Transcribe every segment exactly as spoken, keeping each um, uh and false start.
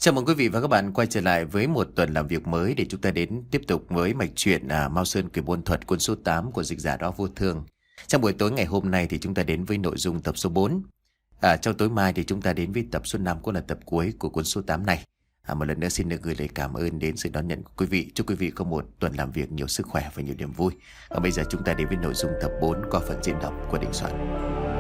Chào mừng quý vị và các bạn quay trở lại với một tuần làm việc mới để chúng ta đến tiếp tục với mạch truyện à, Mao Sơn Quỷ Môn Thuật cuốn số tám của dịch giả Đó Vô Thương. Trong buổi tối ngày hôm nay thì chúng ta đến với nội dung tập số bốn. À, trong tối mai thì chúng ta đến với tập số năm, cũng là tập cuối của cuốn số tám này. À, một lần nữa xin được gửi lời cảm ơn đến sự đón nhận của quý vị. Chúc quý vị có một tuần làm việc nhiều sức khỏe và nhiều niềm vui. Và bây giờ chúng ta đến với nội dung tập bốn qua phần diễn đọc của Đình Soạn.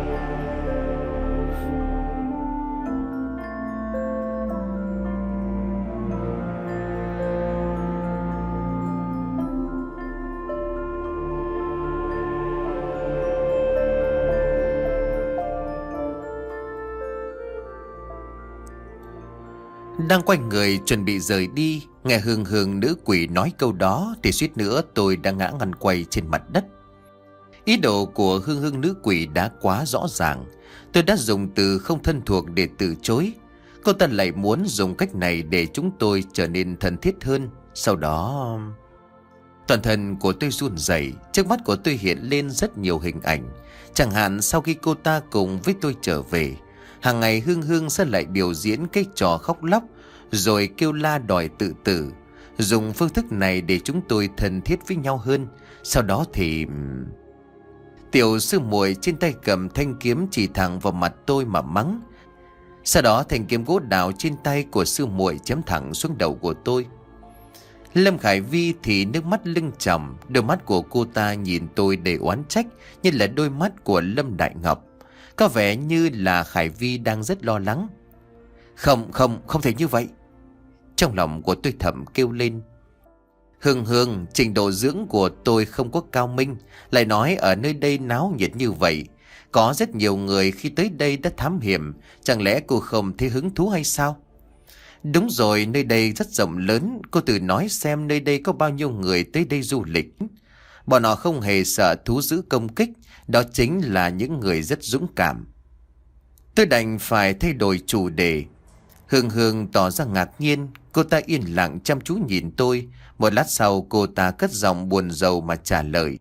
Đang quay người chuẩn bị rời đi, nghe hương hương nữ quỷ nói câu đó thì suýt nữa tôi đã ngã ngăn quay trên mặt đất. Ý đồ của hương hương nữ quỷ đã quá rõ ràng. Tôi đã dùng từ không thân thuộc để từ chối. Cô ta lại muốn dùng cách này để chúng tôi trở nên thân thiết hơn. Sau đó... Toàn thân của tôi run rẩy, trước mắt của tôi hiện lên rất nhiều hình ảnh. Chẳng hạn sau khi cô ta cùng với tôi trở về, hàng ngày Hương Hương sẽ lại biểu diễn cái trò khóc lóc, rồi kêu la đòi tự tử. Dùng phương thức này để chúng tôi thân thiết với nhau hơn. Sau đó thì... Tiểu sư muội trên tay cầm thanh kiếm chỉ thẳng vào mặt tôi mà mắng. Sau đó thanh kiếm gỗ đào trên tay của sư muội chém thẳng xuống đầu của tôi. Lâm Khải Vi thì nước mắt lưng tròng, đôi mắt của cô ta nhìn tôi đầy oán trách, như là đôi mắt của Lâm Đại Ngọc. Có vẻ như là Khải Vi đang rất lo lắng. Không, không, không thể như vậy. Trong lòng của tôi thầm kêu lên. Hương Hương, trình độ dưỡng của tôi không có cao minh, lại nói ở nơi đây náo nhiệt như vậy. Có rất nhiều người khi tới đây đã thám hiểm, chẳng lẽ cô không thấy hứng thú hay sao? Đúng rồi, nơi đây rất rộng lớn, cô tự nói xem nơi đây có bao nhiêu người tới đây du lịch. Bọn họ không hề sợ thú dữ công kích, đó chính là những người rất dũng cảm. Tôi đành phải thay đổi chủ đề. Hương Hương tỏ ra ngạc nhiên, cô ta yên lặng chăm chú nhìn tôi. Một lát sau cô ta cất giọng buồn rầu mà trả lời.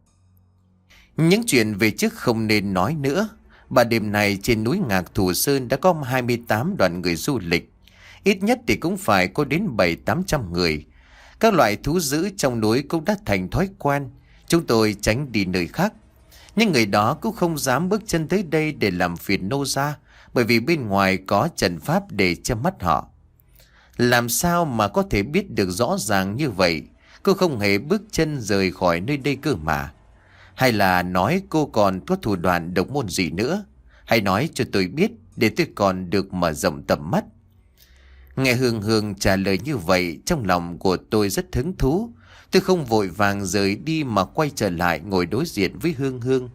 Những chuyện về trước không nên nói nữa. Bà đêm này trên núi Ngạc Thủ Sơn đã có hai mươi tám đoàn người du lịch. Ít nhất thì cũng phải có đến bảy tám trăm người. Các loại thú dữ trong núi cũng đã thành thói quen. Chúng tôi tránh đi nơi khác. Nhưng người đó cũng không dám bước chân tới đây để làm phiền nô gia, bởi vì bên ngoài có trận pháp để che mắt họ. Làm sao mà có thể biết được rõ ràng như vậy? Cô không hề bước chân rời khỏi nơi đây cơ mà. Hay là nói cô còn có thủ đoạn độc môn gì nữa? Hãy nói cho tôi biết để tôi còn được mở rộng tầm mắt. Nghe Hương Hương trả lời như vậy, trong lòng của tôi rất hứng thú. Tôi không vội vàng rời đi mà quay trở lại ngồi đối diện với Hương Hương.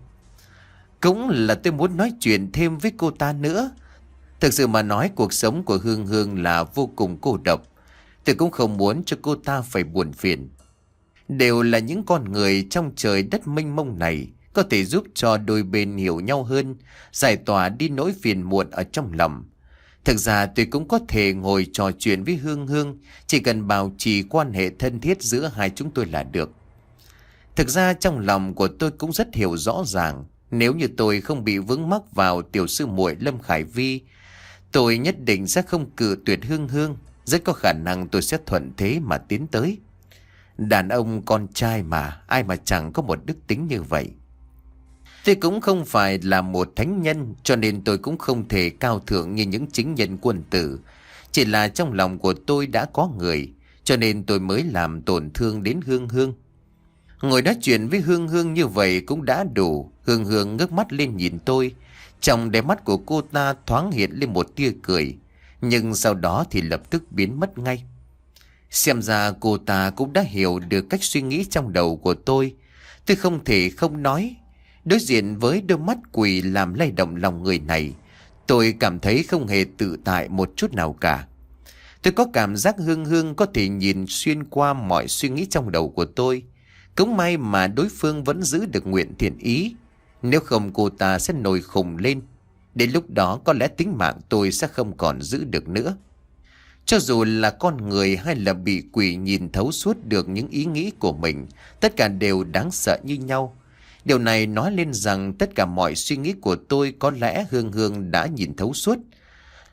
Cũng là tôi muốn nói chuyện thêm với cô ta nữa. Thực sự mà nói, cuộc sống của Hương Hương là vô cùng cô độc. Tôi cũng không muốn cho cô ta phải buồn phiền. Đều là những con người trong trời đất mênh mông này, có thể giúp cho đôi bên hiểu nhau hơn, giải tỏa đi nỗi phiền muộn ở trong lòng. Thực ra tôi cũng có thể ngồi trò chuyện với Hương Hương, chỉ cần bảo trì quan hệ thân thiết giữa hai chúng tôi là được. Thực ra trong lòng của tôi cũng rất hiểu rõ ràng, nếu như tôi không bị vướng mắc vào tiểu sư muội Lâm Khải Vi, tôi nhất định sẽ không cự tuyệt Hương Hương, rất có khả năng tôi sẽ thuận thế mà tiến tới. Đàn ông con trai mà, ai mà chẳng có một đức tính như vậy. Tôi cũng không phải là một thánh nhân, cho nên tôi cũng không thể cao thượng như những chính nhân quân tử. Chỉ là trong lòng của tôi đã có người, cho nên tôi mới làm tổn thương đến Hương Hương. Ngồi nói chuyện với Hương Hương như vậy cũng đã đủ. Hương Hương ngước mắt lên nhìn tôi. Trong đáy mắt của cô ta thoáng hiện lên một tia cười, nhưng sau đó thì lập tức biến mất ngay. Xem ra cô ta cũng đã hiểu được cách suy nghĩ trong đầu của tôi. Tôi không thể không nói. Đối diện với đôi mắt quỷ làm lay động lòng người này, tôi cảm thấy không hề tự tại một chút nào cả. Tôi có cảm giác Hương Hương có thể nhìn xuyên qua mọi suy nghĩ trong đầu của tôi. Cũng may mà đối phương vẫn giữ được nguyện thiện ý. Nếu không cô ta sẽ nổi khùng lên. Đến lúc đó có lẽ tính mạng tôi sẽ không còn giữ được nữa. Cho dù là con người hay là bị quỷ nhìn thấu suốt được những ý nghĩ của mình, tất cả đều đáng sợ như nhau. Điều này nói lên rằng tất cả mọi suy nghĩ của tôi có lẽ Hương Hương đã nhìn thấu suốt.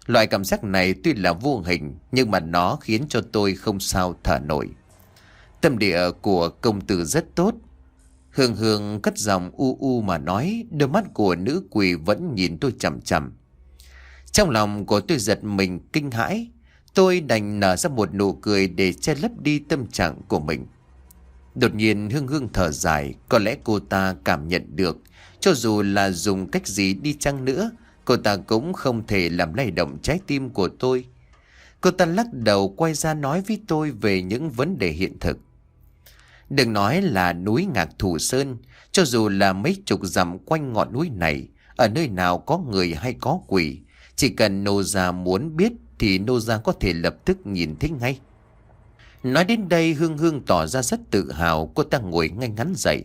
Loại cảm giác này tuy là vô hình, nhưng mà nó khiến cho tôi không sao thở nổi. Tâm địa của công tử rất tốt. Hương Hương cất giọng u u mà nói, đôi mắt của nữ quỷ vẫn nhìn tôi chằm chằm. Trong lòng của tôi giật mình kinh hãi. Tôi đành nở ra một nụ cười để che lấp đi tâm trạng của mình. Đột nhiên Hương Hương thở dài. Có lẽ cô ta cảm nhận được, cho dù là dùng cách gì đi chăng nữa, cô ta cũng không thể làm lay động trái tim của tôi. Cô ta lắc đầu quay ra nói với tôi về những vấn đề hiện thực. Đừng nói là núi Ngạc Thù Sơn, cho dù là mấy chục dặm quanh ngọn núi này, ở nơi nào có người hay có quỷ, chỉ cần nô gia muốn biết thì nô gia có thể lập tức nhìn thấy ngay. Nói đến đây Hương Hương tỏ ra rất tự hào. Cô ta ngồi ngay ngắn dậy.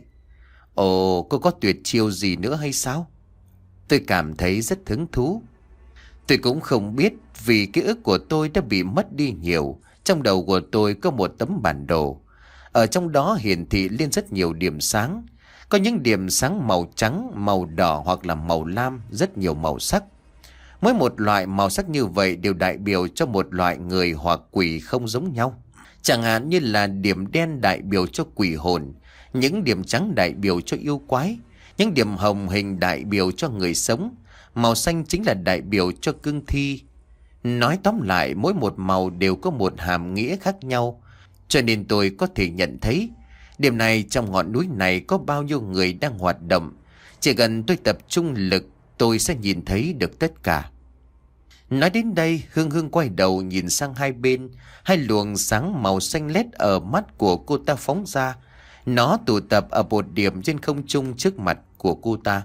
Ồ, cô có tuyệt chiêu gì nữa hay sao? Tôi cảm thấy rất hứng thú. Tôi cũng không biết, vì ký ức của tôi đã bị mất đi nhiều. Trong đầu của tôi có một tấm bản đồ. Ở trong đó hiển thị lên rất nhiều điểm sáng. Có những điểm sáng màu trắng, màu đỏ hoặc là màu lam, rất nhiều màu sắc. Mỗi một loại màu sắc như vậy đều đại biểu cho một loại người hoặc quỷ không giống nhau. Chẳng hạn như là điểm đen đại biểu cho quỷ hồn, những điểm trắng đại biểu cho yêu quái, những điểm hồng hình đại biểu cho người sống, màu xanh chính là đại biểu cho cương thi. Nói tóm lại, mỗi một màu đều có một hàm nghĩa khác nhau, cho nên tôi có thể nhận thấy điểm này trong ngọn núi này có bao nhiêu người đang hoạt động. Chỉ cần tôi tập trung lực, tôi sẽ nhìn thấy được tất cả. Nói đến đây Hương Hương quay đầu nhìn sang hai bên. Hai luồng sáng màu xanh lét ở mắt của cô ta phóng ra. Nó tụ tập ở một điểm trên không trung trước mặt của cô ta.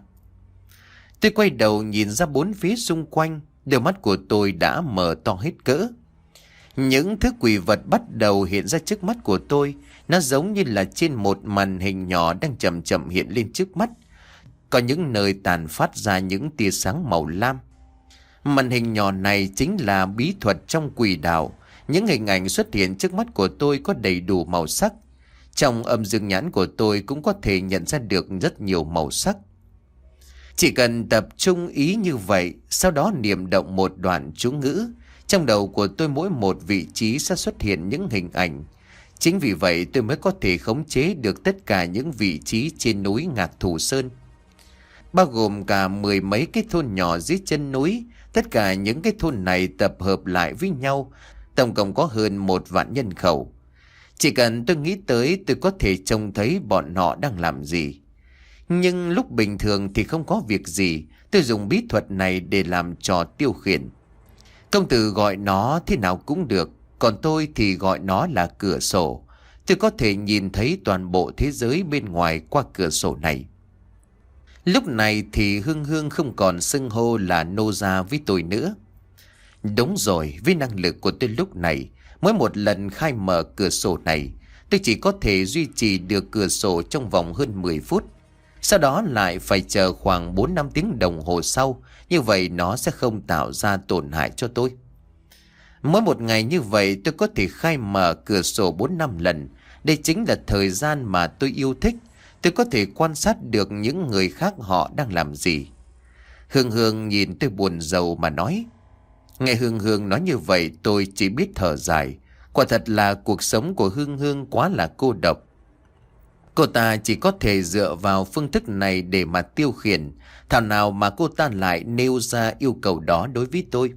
Tôi quay đầu nhìn ra bốn phía xung quanh. Đôi mắt của tôi đã mở to hết cỡ. Những thứ quỷ vật bắt đầu hiện ra trước mắt của tôi. Nó giống như là trên một màn hình nhỏ đang chậm chậm hiện lên trước mắt. Có những nơi tàn phát ra những tia sáng màu lam. Màn hình nhỏ này chính là bí thuật trong quỷ đạo. Những hình ảnh xuất hiện trước mắt của tôi có đầy đủ màu sắc. Trong âm dương nhãn của tôi cũng có thể nhận ra được rất nhiều màu sắc. Chỉ cần tập trung ý như vậy, sau đó niệm động một đoạn chú ngữ, trong đầu của tôi mỗi một vị trí sẽ xuất hiện những hình ảnh. Chính vì vậy tôi mới có thể khống chế được tất cả những vị trí trên núi Ngạc Thù Sơn, bao gồm cả mười mấy cái thôn nhỏ dưới chân núi. Tất cả những cái thôn này tập hợp lại với nhau, tổng cộng có hơn một vạn nhân khẩu. Chỉ cần tôi nghĩ tới, tôi có thể trông thấy bọn họ đang làm gì. Nhưng lúc bình thường thì không có việc gì, tôi dùng bí thuật này để làm trò tiêu khiển. Công tử gọi nó thế nào cũng được, còn tôi thì gọi nó là cửa sổ. Tôi có thể nhìn thấy toàn bộ thế giới bên ngoài qua cửa sổ này. Lúc này thì Hương Hương không còn xưng hô là nô gia với tôi nữa. Đúng rồi, với năng lực của tôi lúc này, mỗi một lần khai mở cửa sổ này, tôi chỉ có thể duy trì được cửa sổ trong vòng hơn mười phút. Sau đó lại phải chờ khoảng bốn năm tiếng đồng hồ sau, như vậy nó sẽ không tạo ra tổn hại cho tôi. Mỗi một ngày như vậy tôi có thể khai mở cửa sổ bốn năm lần. Đây chính là thời gian mà tôi yêu thích. Tôi có thể quan sát được những người khác họ đang làm gì. Hương Hương nhìn tôi buồn rầu mà nói. Nghe Hương Hương nói như vậy tôi chỉ biết thở dài. Quả thật là cuộc sống của Hương Hương quá là cô độc. Cô ta chỉ có thể dựa vào phương thức này để mà tiêu khiển. Thảo nào mà cô ta lại nêu ra yêu cầu đó đối với tôi.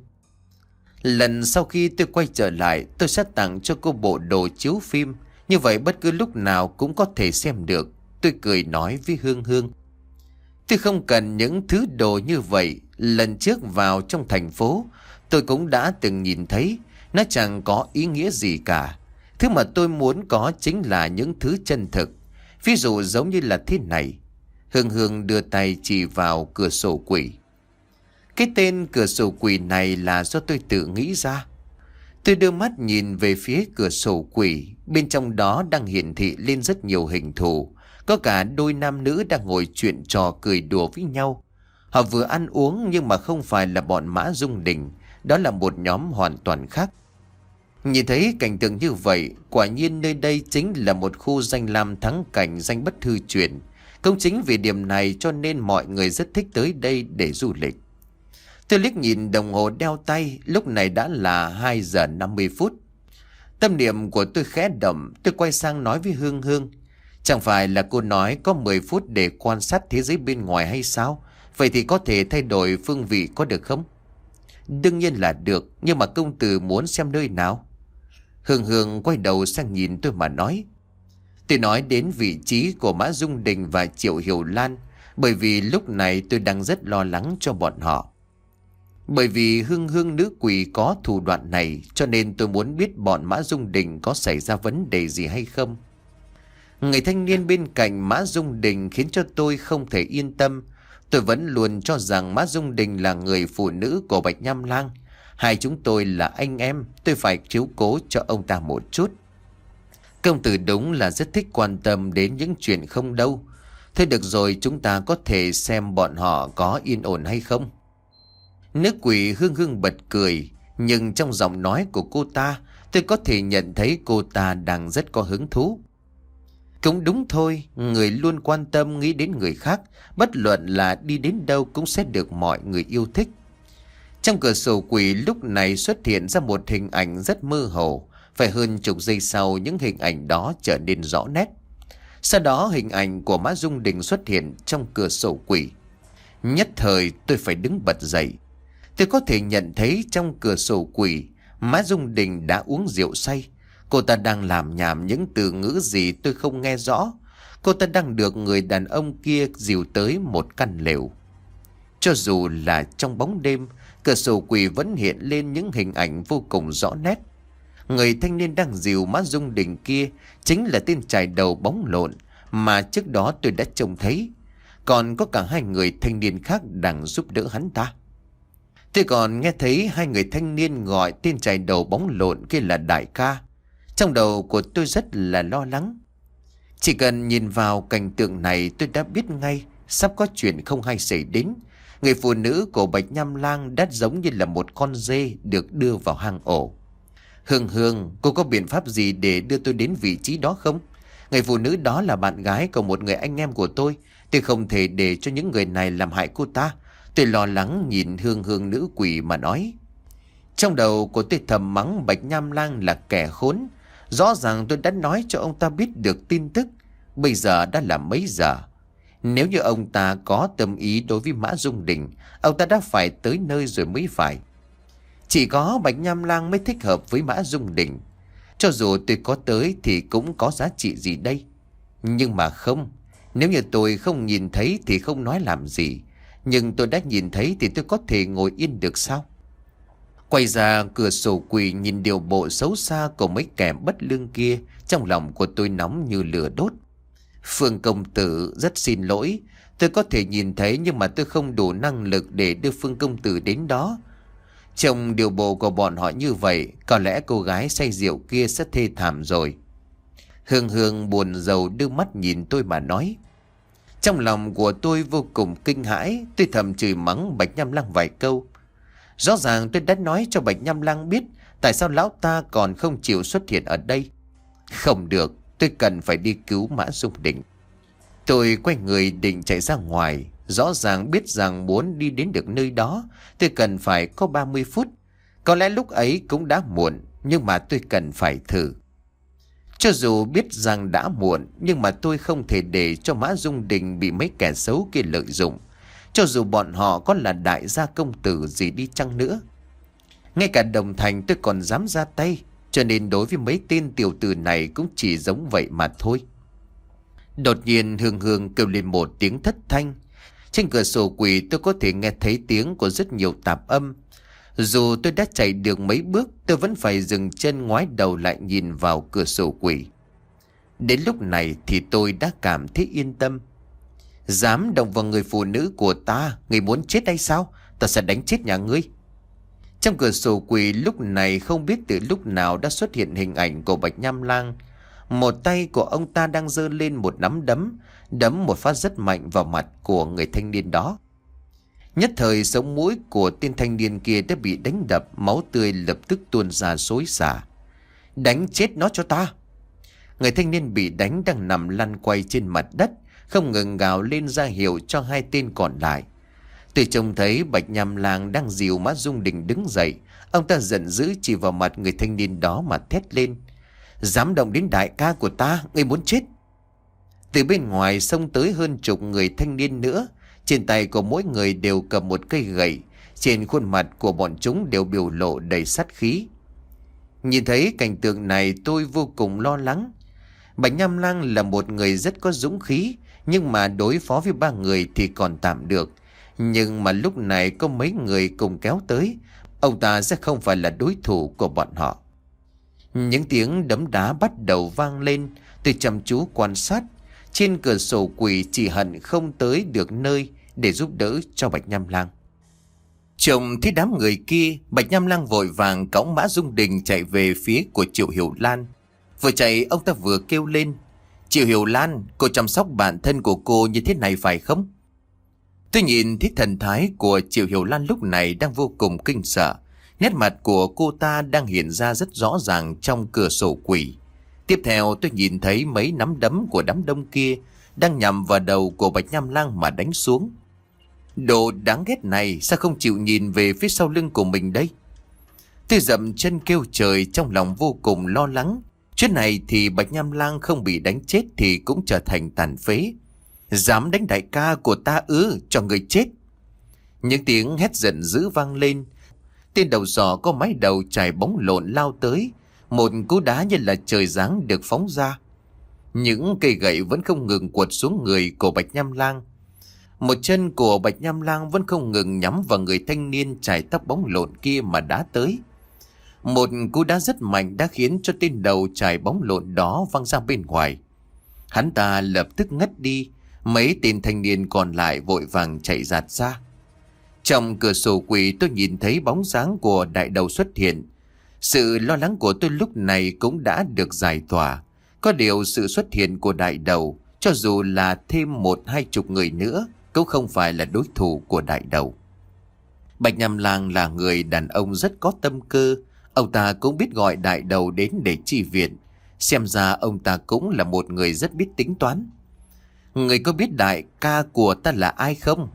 Lần sau khi tôi quay trở lại, tôi sẽ tặng cho cô bộ đồ chiếu phim. Như vậy bất cứ lúc nào cũng có thể xem được. Tôi cười nói với Hương Hương. Tôi không cần những thứ đồ như vậy. Lần trước vào trong thành phố, tôi cũng đã từng nhìn thấy. Nó chẳng có ý nghĩa gì cả. Thứ mà tôi muốn có chính là những thứ chân thực. Ví dụ giống như là thế này. Hương Hương đưa tay chỉ vào cửa sổ quỷ. Cái tên cửa sổ quỷ này là do tôi tự nghĩ ra. Tôi đưa mắt nhìn về phía cửa sổ quỷ. Bên trong đó đang hiển thị lên rất nhiều hình thù. Có cả đôi nam nữ đang ngồi chuyện trò cười đùa với nhau. Họ vừa ăn uống nhưng mà không phải là bọn Mã Dung Đình. Đó là một nhóm hoàn toàn khác. Nhìn thấy cảnh tượng như vậy, quả nhiên nơi đây chính là một khu danh lam thắng cảnh danh bất hư truyền. Cũng chính vì điểm này cho nên mọi người rất thích tới đây để du lịch. Tôi liếc nhìn đồng hồ đeo tay, lúc này đã là hai giờ năm mươi phút. Tâm niệm của tôi khẽ động, tôi quay sang nói với Hương Hương. Chẳng phải là cô nói có mười phút để quan sát thế giới bên ngoài hay sao? Vậy thì có thể thay đổi phương vị có được không? Đương nhiên là được, nhưng mà công tử muốn xem nơi nào? Hương Hương quay đầu sang nhìn tôi mà nói. Tôi nói đến vị trí của Mã Dung Đình và Triệu Hiểu Lan, bởi vì lúc này tôi đang rất lo lắng cho bọn họ. Bởi vì Hương Hương nữ quỷ có thủ đoạn này, cho nên tôi muốn biết bọn Mã Dung Đình có xảy ra vấn đề gì hay không. Người thanh niên bên cạnh Mã Dung Đình khiến cho tôi không thể yên tâm. Tôi vẫn luôn cho rằng Mã Dung Đình là người phụ nữ của Bạch Nham Lang. Hai chúng tôi là anh em, tôi phải chiếu cố cho ông ta một chút. Công tử đúng là rất thích quan tâm đến những chuyện không đâu. Thôi được rồi, chúng ta có thể xem bọn họ có yên ổn hay không. Nữ quỷ Hương Hương bật cười, nhưng trong giọng nói của cô ta, tôi có thể nhận thấy cô ta đang rất có hứng thú. Cũng đúng thôi, người luôn quan tâm nghĩ đến người khác, bất luận là đi đến đâu cũng sẽ được mọi người yêu thích. Trong cửa sổ quỷ lúc này xuất hiện ra một hình ảnh rất mơ hồ. Phải hơn chục giây sau, những hình ảnh đó trở nên rõ nét. Sau đó hình ảnh của Mã Dung Đình xuất hiện trong cửa sổ quỷ. Nhất thời tôi phải đứng bật dậy. Tôi có thể nhận thấy trong cửa sổ quỷ, Mã Dung Đình đã uống rượu say. Cô ta đang làm nhảm những từ ngữ gì tôi không nghe rõ. Cô ta đang được người đàn ông kia dìu tới một căn lều. Cho dù là trong bóng đêm, cửa sổ quỷ vẫn hiện lên những hình ảnh vô cùng rõ nét. Người thanh niên đang dìu Mã Dung Đình kia chính là tên chài đầu bóng lộn mà trước đó tôi đã trông thấy. Còn có cả hai người thanh niên khác đang giúp đỡ hắn ta. Tôi còn nghe thấy hai người thanh niên gọi tên chài đầu bóng lộn kia là đại ca. Trong đầu của tôi rất là lo lắng. Chỉ cần nhìn vào cảnh tượng này tôi đã biết ngay sắp có chuyện không hay xảy đến. Người phụ nữ của Bạch Nham Lang đã giống như là một con dê được đưa vào hang ổ. Hương Hương, cô có biện pháp gì để đưa tôi đến vị trí đó không? Người phụ nữ đó là bạn gái của một người anh em của tôi. Tôi không thể để cho những người này làm hại cô ta. Tôi lo lắng nhìn Hương Hương nữ quỷ mà nói. Trong đầu của tôi thầm mắng Bạch Nham Lang là kẻ khốn. Rõ ràng tôi đã nói cho ông ta biết được tin tức. Bây giờ đã là mấy giờ? Nếu như ông ta có tâm ý đối với Mã Dung Đình, ông ta đã phải tới nơi rồi mới phải. Chỉ có Bạch Nham Lang mới thích hợp với Mã Dung Đình. Cho dù tôi có tới thì cũng có giá trị gì đây? Nhưng mà không. Nếu như tôi không nhìn thấy thì không nói làm gì. Nhưng tôi đã nhìn thấy thì tôi có thể ngồi yên được sao? Quay ra cửa sổ quỷ nhìn điều bộ xấu xa của mấy kẻ bất lương kia, trong lòng của tôi nóng như lửa đốt. Phương công tử, rất xin lỗi. Tôi có thể nhìn thấy nhưng mà tôi không đủ năng lực để đưa Phương công tử đến đó. Trong điều bộ của bọn họ như vậy, có lẽ cô gái say rượu kia sẽ thê thảm rồi. Hương Hương buồn rầu đưa mắt nhìn tôi mà nói. Trong lòng của tôi vô cùng kinh hãi, tôi thầm chửi mắng Bạch Nham Lang vài câu. Rõ ràng tôi đã nói cho Bạch Nham Lang biết tại sao lão ta còn không chịu xuất hiện ở đây. Không được, tôi cần phải đi cứu Mã Dung Đình. Tôi quay người định chạy ra ngoài. Rõ ràng biết rằng muốn đi đến được nơi đó tôi cần phải có ba mươi phút. Có lẽ lúc ấy cũng đã muộn, nhưng mà tôi cần phải thử. Cho dù biết rằng đã muộn, nhưng mà tôi không thể để cho Mã Dung Đình bị mấy kẻ xấu kia lợi dụng. Cho dù bọn họ có là đại gia công tử gì đi chăng nữa. Ngay cả Đồng Thành tôi còn dám ra tay. Cho nên đối với mấy tên tiểu tử này cũng chỉ giống vậy mà thôi. Đột nhiên Hương Hương kêu lên một tiếng thất thanh. Trên cửa sổ quỷ tôi có thể nghe thấy tiếng của rất nhiều tạp âm. Dù tôi đã chạy được mấy bước, tôi vẫn phải dừng chân ngoái đầu lại nhìn vào cửa sổ quỷ. Đến lúc này thì tôi đã cảm thấy yên tâm. Dám động vào người phụ nữ của ta, người muốn chết hay sao? Ta sẽ đánh chết nhà ngươi. Trong cửa sổ quỷ lúc này không biết từ lúc nào đã xuất hiện hình ảnh của Bạch Nham Lang. Một tay của ông ta đang giơ lên một nắm đấm, đấm một phát rất mạnh vào mặt của người thanh niên đó. Nhất thời sống mũi của tên thanh niên kia đã bị đánh đập, máu tươi lập tức tuôn ra xối xả. Đánh chết nó cho ta! Người thanh niên bị đánh đang nằm lăn quay trên mặt đất, không ngừng gào lên ra hiệu cho hai tên còn lại. Tôi trông thấy Bạch Nham Lang đang dìu Mã Dung Đình đứng dậy. Ông ta giận dữ chỉ vào mặt người thanh niên đó mà thét lên: Dám động đến đại ca của ta, ngươi muốn chết! Từ bên ngoài xông tới hơn chục người thanh niên nữa. Trên tay của mỗi người đều cầm một cây gậy. Trên khuôn mặt của bọn chúng đều biểu lộ đầy sát khí. Nhìn thấy cảnh tượng này tôi vô cùng lo lắng. Bạch Nham Lang là một người rất có dũng khí, nhưng mà đối phó với ba người thì còn tạm được. Nhưng mà lúc này có mấy người cùng kéo tới, ông ta sẽ không phải là đối thủ của bọn họ. Những tiếng đấm đá bắt đầu vang lên. Tôi chăm chú quan sát. Trên cửa sổ quỷ chỉ hận không tới được nơi để giúp đỡ cho Bạch Nham Lang. Trông thấy đám người kia, Bạch Nham Lang vội vàng cõng Mã Dung Đình chạy về phía của Triệu Hiểu Lan. Vừa chạy ông ta vừa kêu lên: Triệu Hiểu Lan, cô chăm sóc bản thân của cô như thế này phải không? Tôi nhìn thấy thần thái của Triệu Hiểu Lan lúc này đang vô cùng kinh sợ. Nét mặt của cô ta đang hiện ra rất rõ ràng trong cửa sổ quỷ. Tiếp theo tôi nhìn thấy mấy nắm đấm của đám đông kia đang nhằm vào đầu của Bạch Nham Lang mà đánh xuống. Đồ đáng ghét này sao không chịu nhìn về phía sau lưng của mình đây? Tôi dậm chân kêu trời, trong lòng vô cùng lo lắng. Chuyện này thì Bạch Nham Lang không bị đánh chết thì cũng trở thành tàn phế. Dám đánh đại ca của ta ư, cho người chết! Những tiếng hét giận dữ vang lên. Tên đầu sỏ có mái đầu trải bóng lộn lao tới. Một cú đá như là trời giáng được phóng ra. Những cây gậy vẫn không ngừng quật xuống người của Bạch Nham Lang. Một chân của Bạch Nham Lang vẫn không ngừng nhắm vào người thanh niên trải tóc bóng lộn kia mà đá tới. Một cú đá rất mạnh đã khiến cho tên đầu trải bóng lộn đó văng ra bên ngoài. Hắn ta lập tức ngất đi. Mấy tên thanh niên còn lại vội vàng chạy giạt ra. Trong cửa sổ quỷ tôi nhìn thấy bóng dáng của đại đầu xuất hiện. Sự lo lắng của tôi lúc này cũng đã được giải tỏa. Có điều sự xuất hiện của đại đầu, cho dù là thêm một hai chục người nữa, cũng không phải là đối thủ của đại đầu. Bạch Nham Lang là người đàn ông rất có tâm cơ. Ông ta cũng biết gọi đại đầu đến để chi viện. Xem ra ông ta cũng là một người rất biết tính toán. Người có biết đại ca của ta là ai không?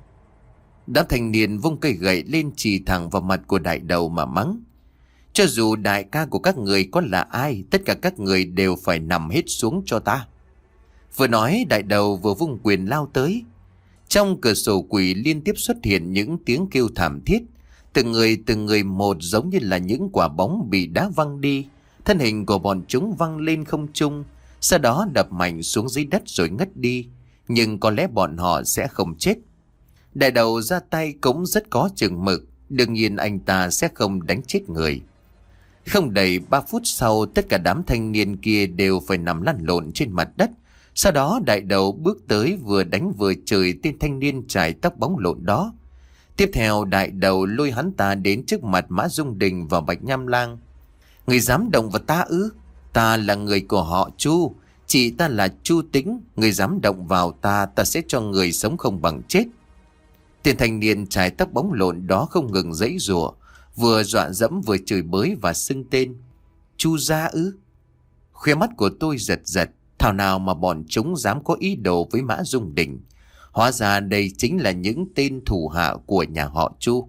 Đám thanh niên vung cây gậy lên chỉ thẳng vào mặt của đại đầu mà mắng. Cho dù đại ca của các người có là ai, tất cả các người đều phải nằm hết xuống cho ta. Vừa nói đại đầu vừa vung quyền lao tới. Trong cửa sổ quỷ liên tiếp xuất hiện những tiếng kêu thảm thiết. Từng người từng người một giống như là những quả bóng bị đá văng đi. Thân hình của bọn chúng văng lên không trung, sau đó đập mạnh xuống dưới đất rồi ngất đi. Nhưng có lẽ bọn họ sẽ không chết. Đại đầu ra tay cũng rất có chừng mực. Đương nhiên anh ta sẽ không đánh chết người. Không đầy ba phút sau, tất cả đám thanh niên kia đều phải nằm lăn lộn trên mặt đất. Sau đó đại đầu bước tới vừa đánh vừa chửi tên thanh niên trải tóc bóng lộn đó. Tiếp theo đại đầu lôi hắn ta đến trước mặt Mã Dung Đình và Bạch Nham Lang. Người dám động vào ta ư? Ta là người của họ Chu. Chị ta là Chu Tĩnh. Người dám động vào ta, ta sẽ cho người sống không bằng chết. Tên thanh niên trải tóc bóng lộn đó không ngừng giãy giụa, vừa dọa dẫm vừa chửi bới và xưng tên. Chu gia ư? Khóe mắt của tôi giật giật. Thảo nào mà bọn chúng dám có ý đồ với Mã Dung Đình. Hóa ra đây chính là những tên thủ hạ của nhà họ Chu.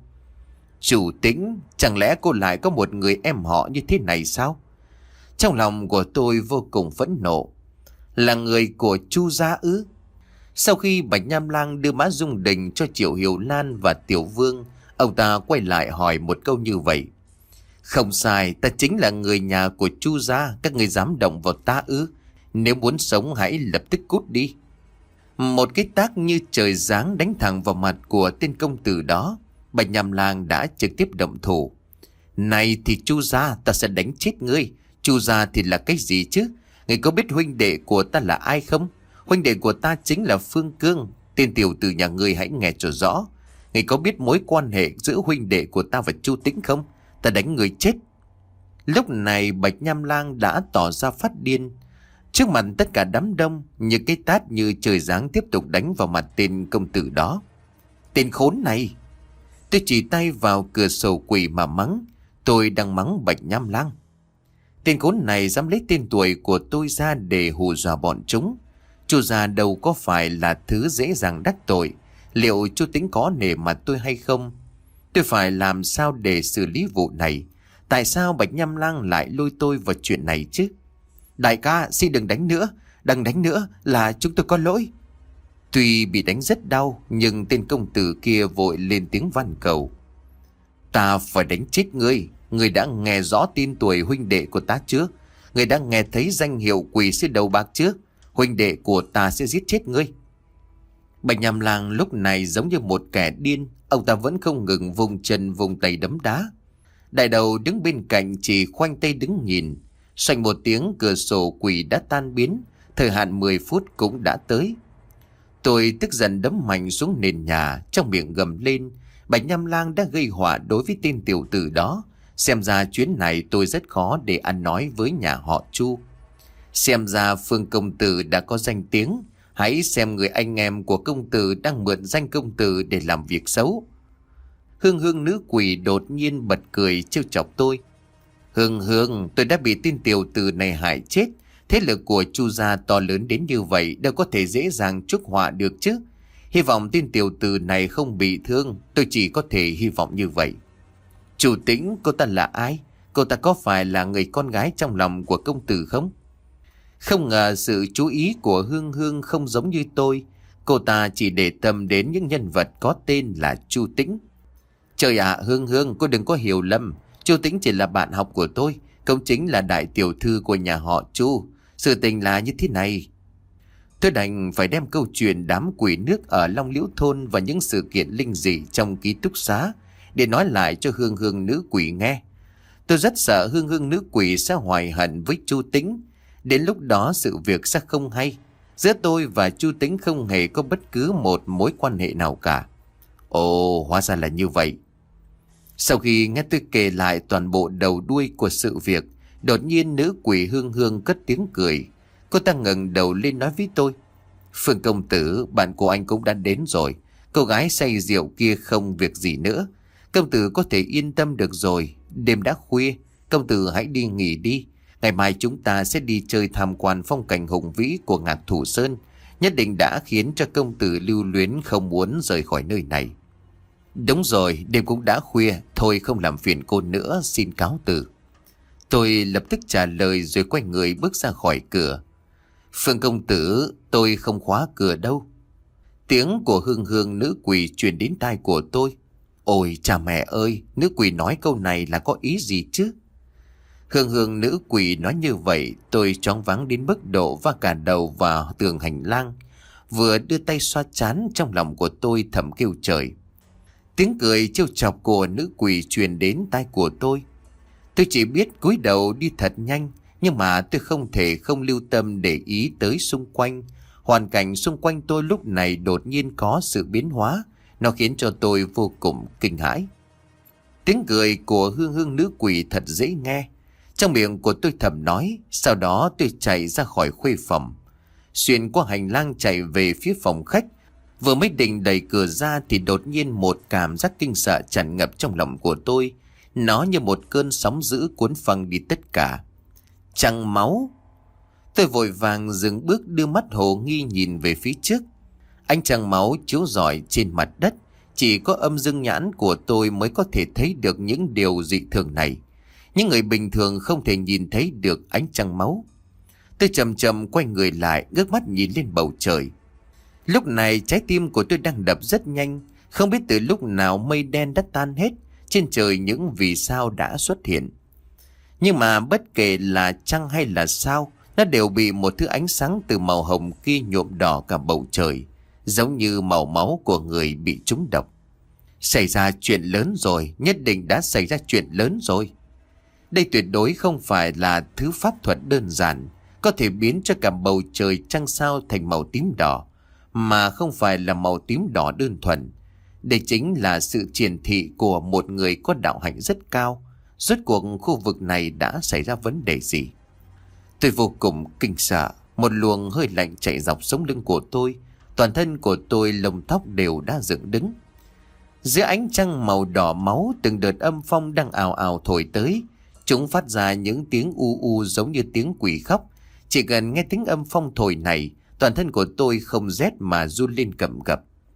Chủ Tĩnh, chẳng lẽ cô lại có một người em họ như thế này sao? Trong lòng của tôi vô cùng phẫn nộ. Là người của Chu gia ư? Sau khi Bạch Nham Lang đưa Mã Dung Đình cho Triệu Hiểu Lan và Tiểu Vương, ông ta quay lại hỏi một câu như vậy. Không sai, ta chính là người nhà của Chu gia. Các người dám động vào ta ư? Nếu muốn sống hãy lập tức cút đi. Một cái tác như trời giáng đánh thẳng vào mặt của tên công tử đó. Bạch Nham Lang đã trực tiếp động thủ. Này thì Chu gia, ta sẽ đánh chết ngươi. Chu gia thì là cái gì chứ? Ngươi có biết huynh đệ của ta là ai không? Huynh đệ của ta chính là Phương Cương. Tên tiểu tử nhà ngươi hãy nghe cho rõ. Ngươi có biết mối quan hệ giữa huynh đệ của ta và Chu Tĩnh không? Ta đánh người chết. Lúc này Bạch Nham Lang đã tỏ ra phát điên. Trước mặt tất cả đám đông, những cái tát như trời giáng tiếp tục đánh vào mặt tên công tử đó. Tên khốn này! Tôi chỉ tay vào cửa sổ quỷ mà mắng. Tôi đang mắng Bạch Nham Lang. Tên khốn này dám lấy tên tuổi của tôi ra để hù dọa bọn chúng. Chu gia đâu có phải là thứ dễ dàng đắc tội. Liệu chú Tính có nể mặt tôi hay không? Tôi phải làm sao để xử lý vụ này? Tại sao Bạch Nham Lang lại lôi tôi vào chuyện này chứ? Đại ca, xin đừng đánh nữa. Đừng đánh nữa là chúng tôi có lỗi. Tuy bị đánh rất đau, nhưng tên công tử kia vội lên tiếng van cầu. Ta phải đánh chết ngươi. Ngươi đã nghe rõ tin tuổi huynh đệ của ta chưa? Ngươi đã nghe thấy danh hiệu quỷ sư đầu bạc chưa? Huynh đệ của ta sẽ giết chết ngươi. Bạch Nham Lang lúc này giống như một kẻ điên. Ông ta vẫn không ngừng vùng chân vùng tay đấm đá. Đại đầu đứng bên cạnh chỉ khoanh tay đứng nhìn. Xoành một tiếng, cửa sổ quỷ đã tan biến. Thời hạn mười phút cũng đã tới. Tôi tức giận đấm mạnh xuống nền nhà, trong miệng gầm lên. Bạch Nham Lang đã gây họa đối với tên tiểu tử đó. Xem ra chuyến này tôi rất khó để ăn nói với nhà họ Chu. Xem ra Phương công tử đã có danh tiếng. Hãy xem người anh em của công tử đang mượn danh công tử để làm việc xấu. Hương Hương nữ quỷ đột nhiên bật cười trêu chọc tôi. Hương Hương, tôi đã bị tên tiểu tử này hại chết. Thế lực của Chu gia to lớn đến như vậy đâu có thể dễ dàng chuốc họa được chứ. Hy vọng tên tiểu tử này không bị thương. Tôi chỉ có thể hy vọng như vậy. Chủ Tĩnh, cô ta là ai? Cô ta có phải là người con gái trong lòng của công tử không? Không ngờ sự chú ý của Hương Hương không giống như tôi. Cô ta chỉ để tâm đến những nhân vật có tên là Chu Tĩnh. Trời ạ, Hương Hương, cô đừng có hiểu lầm. Chu Tĩnh chỉ là bạn học của tôi. Công chính là đại tiểu thư của nhà họ Chu. Sự tình là như thế này. Tôi đành phải đem câu chuyện đám quỷ nước ở Long Liễu Thôn và những sự kiện linh dị trong ký túc xá để nói lại cho Hương Hương nữ quỷ nghe. Tôi rất sợ Hương Hương nữ quỷ sẽ hoài hận với Chu Tĩnh. Đến lúc đó sự việc sẽ không hay. Giữa tôi và Chu Tĩnh không hề có bất cứ một mối quan hệ nào cả. Ồ, hóa ra là như vậy. Sau khi nghe tôi kể lại toàn bộ đầu đuôi của sự việc, đột nhiên nữ quỷ Hương Hương cất tiếng cười. Cô ta ngẩng đầu lên nói với tôi. Phương công tử, bạn của anh cũng đã đến rồi. Cô gái say rượu kia không việc gì nữa. Công tử có thể yên tâm được rồi. Đêm đã khuya, công tử hãy đi nghỉ đi. Ngày mai chúng ta sẽ đi chơi tham quan phong cảnh hùng vĩ của Ngạc Thủ Sơn. Nhất định đã khiến cho công tử lưu luyến không muốn rời khỏi nơi này. Đúng rồi, đêm cũng đã khuya. Thôi không làm phiền cô nữa, xin cáo từ. Tôi lập tức trả lời rồi quay người bước ra khỏi cửa. Phương công tử, tôi không khóa cửa đâu. Tiếng của Hương Hương nữ quỷ truyền đến tai của tôi. Ôi cha mẹ ơi, nữ quỷ nói câu này là có ý gì chứ? Hương Hương nữ quỷ nói như vậy, tôi choáng váng đến mức độ va cả đầu vào tường hành lang. Vừa đưa tay xoa trán, trong lòng của tôi thầm kêu trời. Tiếng cười trêu chọc của nữ quỷ truyền đến tai của tôi. Tôi chỉ biết cúi đầu đi thật nhanh, nhưng mà tôi không thể không lưu tâm để ý tới xung quanh. Hoàn cảnh xung quanh tôi lúc này đột nhiên có sự biến hóa, nó khiến cho tôi vô cùng kinh hãi. Tiếng cười của Hương Hương nữ quỷ thật dễ nghe. Trong miệng của tôi thầm nói, sau đó tôi chạy ra khỏi khuê phòng. Xuyên qua hành lang chạy về phía phòng khách. Vừa mới định đẩy cửa ra thì đột nhiên một cảm giác kinh sợ tràn ngập trong lòng của tôi. Nó như một cơn sóng dữ cuốn phăng đi tất cả. Trăng máu. Tôi vội vàng dừng bước đưa mắt hồ nghi nhìn về phía trước. Ánh trăng máu chiếu rọi trên mặt đất. Chỉ có âm dương nhãn của tôi mới có thể thấy được những điều dị thường này. Những người bình thường không thể nhìn thấy được ánh trăng máu. Tôi chậm chậm quay người lại, ngước mắt nhìn lên bầu trời. Lúc này trái tim của tôi đang đập rất nhanh. Không biết từ lúc nào mây đen đã tan hết. Trên trời những vì sao đã xuất hiện. Nhưng mà bất kể là trăng hay là sao, nó đều bị một thứ ánh sáng từ màu hồng kia nhuộm đỏ cả bầu trời, giống như màu máu của người bị trúng độc. Xảy ra chuyện lớn rồi, nhất định đã xảy ra chuyện lớn rồi. Đây tuyệt đối không phải là thứ pháp thuật đơn giản, có thể biến cho cả bầu trời trăng sao thành màu tím đỏ, mà không phải là màu tím đỏ đơn thuần. Đây chính là sự triển thị của một người có đạo hạnh rất cao. Rốt cuộc khu vực này đã xảy ra vấn đề gì? Tôi vô cùng kinh sợ. Một luồng hơi lạnh chạy dọc sống lưng của tôi. Toàn thân của tôi lông tóc đều đã dựng đứng. Giữa ánh trăng màu đỏ máu, từng đợt âm phong đang ào ào thổi tới. Chúng phát ra những tiếng u u giống như tiếng quỷ khóc. Chỉ cần nghe tiếng âm phong thổi này, toàn thân của tôi không rét mà run lên cầm cập.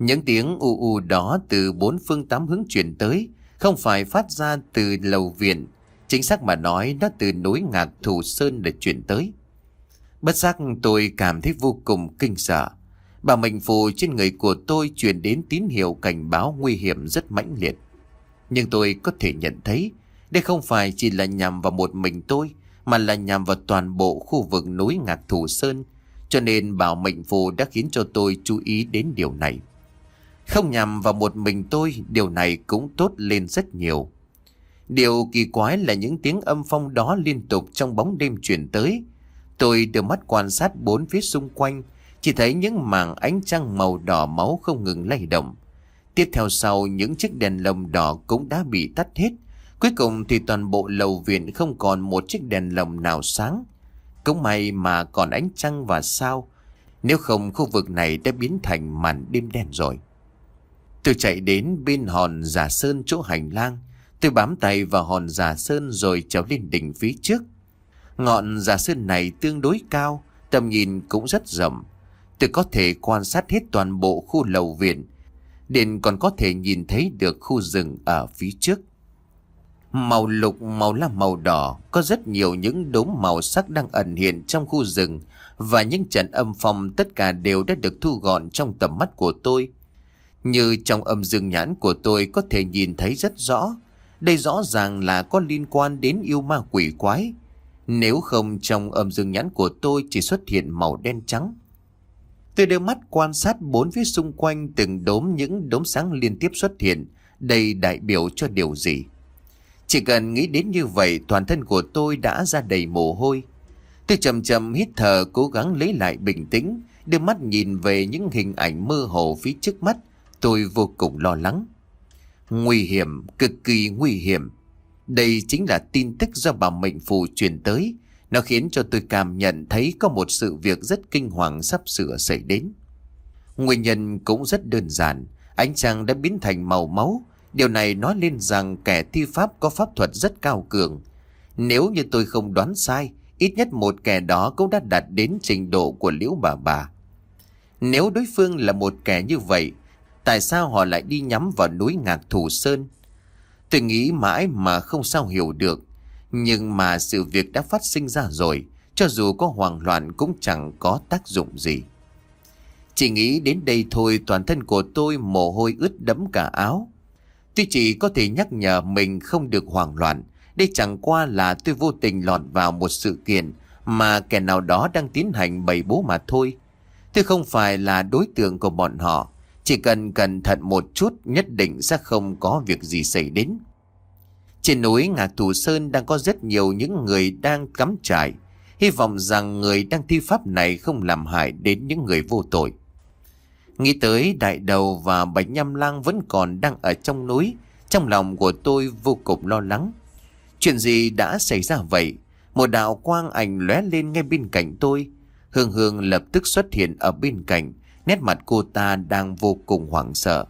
Những tiếng u u đó từ bốn phương tám hướng truyền tới, không phải phát ra từ lầu viện. Chính xác mà nói, nó từ núi Ngạc Thù Sơn để truyền tới. Bất giác tôi cảm thấy vô cùng kinh sợ. Bảo mệnh phù trên người của tôi truyền đến tín hiệu cảnh báo nguy hiểm rất mãnh liệt. Nhưng tôi có thể nhận thấy đây không phải chỉ là nhằm vào một mình tôi, mà là nhằm vào toàn bộ khu vực núi Ngạc Thù Sơn. Cho nên bảo mệnh phù đã khiến cho tôi chú ý đến điều này. Không nhằm vào một mình tôi, điều này cũng tốt lên rất nhiều. Điều kỳ quái là những tiếng âm phong đó liên tục trong bóng đêm truyền tới. Tôi đưa mắt quan sát bốn phía xung quanh, chỉ thấy những mảng ánh trăng màu đỏ máu không ngừng lay động. Tiếp theo sau, những chiếc đèn lồng đỏ cũng đã bị tắt hết. Cuối cùng thì toàn bộ lầu viện không còn một chiếc đèn lồng nào sáng. Cũng may mà còn ánh trăng và sao, nếu không khu vực này đã biến thành màn đêm đen rồi. Tôi chạy đến bên hòn Giả Sơn chỗ hành lang. Tôi bám tay vào hòn Giả Sơn rồi trèo lên đỉnh phía trước. Ngọn Giả Sơn này tương đối cao, tầm nhìn cũng rất rộng. Tôi có thể quan sát hết toàn bộ khu lầu viện. Điện còn có thể nhìn thấy được khu rừng ở phía trước. Màu lục, màu lam, màu đỏ, có rất nhiều những đốm màu sắc đang ẩn hiện trong khu rừng. Và những trận âm phong tất cả đều đã được thu gọn trong tầm mắt của tôi. Như trong âm dương nhãn của tôi có thể nhìn thấy rất rõ. Đây rõ ràng là có liên quan đến yêu ma quỷ quái. Nếu không trong âm dương nhãn của tôi chỉ xuất hiện màu đen trắng. Tôi đưa mắt quan sát bốn phía xung quanh, từng đốm những đốm sáng liên tiếp xuất hiện. Đây đại biểu cho điều gì? Chỉ cần nghĩ đến như vậy, toàn thân của tôi đã ra đầy mồ hôi. Tôi chậm chậm hít thở, cố gắng lấy lại bình tĩnh, đưa mắt nhìn về những hình ảnh mơ hồ phía trước mắt. Tôi vô cùng lo lắng. Nguy hiểm, cực kỳ nguy hiểm. Đây chính là tin tức do bảo mệnh phù truyền tới. Nó khiến cho tôi cảm nhận thấy có một sự việc rất kinh hoàng sắp sửa xảy đến. Nguyên nhân cũng rất đơn giản. Ánh trăng đã biến thành màu máu. Điều này nói lên rằng kẻ thi pháp có pháp thuật rất cao cường. Nếu như tôi không đoán sai, ít nhất một kẻ đó cũng đã đạt đến trình độ của Liễu bà bà. Nếu đối phương là một kẻ như vậy, tại sao họ lại đi nhắm vào núi Ngạc Thù Sơn? Tôi nghĩ mãi mà không sao hiểu được. Nhưng mà sự việc đã phát sinh ra rồi, cho dù có hoảng loạn cũng chẳng có tác dụng gì. Chỉ nghĩ đến đây thôi, toàn thân của tôi mồ hôi ướt đẫm cả áo. Tôi chỉ có thể nhắc nhở mình không được hoảng loạn. Đây chẳng qua là tôi vô tình lọt vào một sự kiện mà kẻ nào đó đang tiến hành bày bố mà thôi. Tôi không phải là đối tượng của bọn họ. Chỉ cần cẩn thận một chút, nhất định sẽ không có việc gì xảy đến. Trên núi Ngạc Thù Sơn đang có rất nhiều những người đang cắm trại. Hy vọng rằng người đang thi pháp này không làm hại đến những người vô tội. Nghĩ tới Đại Đầu và Bạch Nham Lang vẫn còn đang ở trong núi, trong lòng của tôi vô cùng lo lắng. Chuyện gì đã xảy ra vậy? Một đạo quang ảnh lóe lên ngay bên cạnh tôi. Hương Hương lập tức xuất hiện ở bên cạnh. Nét mặt cô ta đang vô cùng hoảng sợ.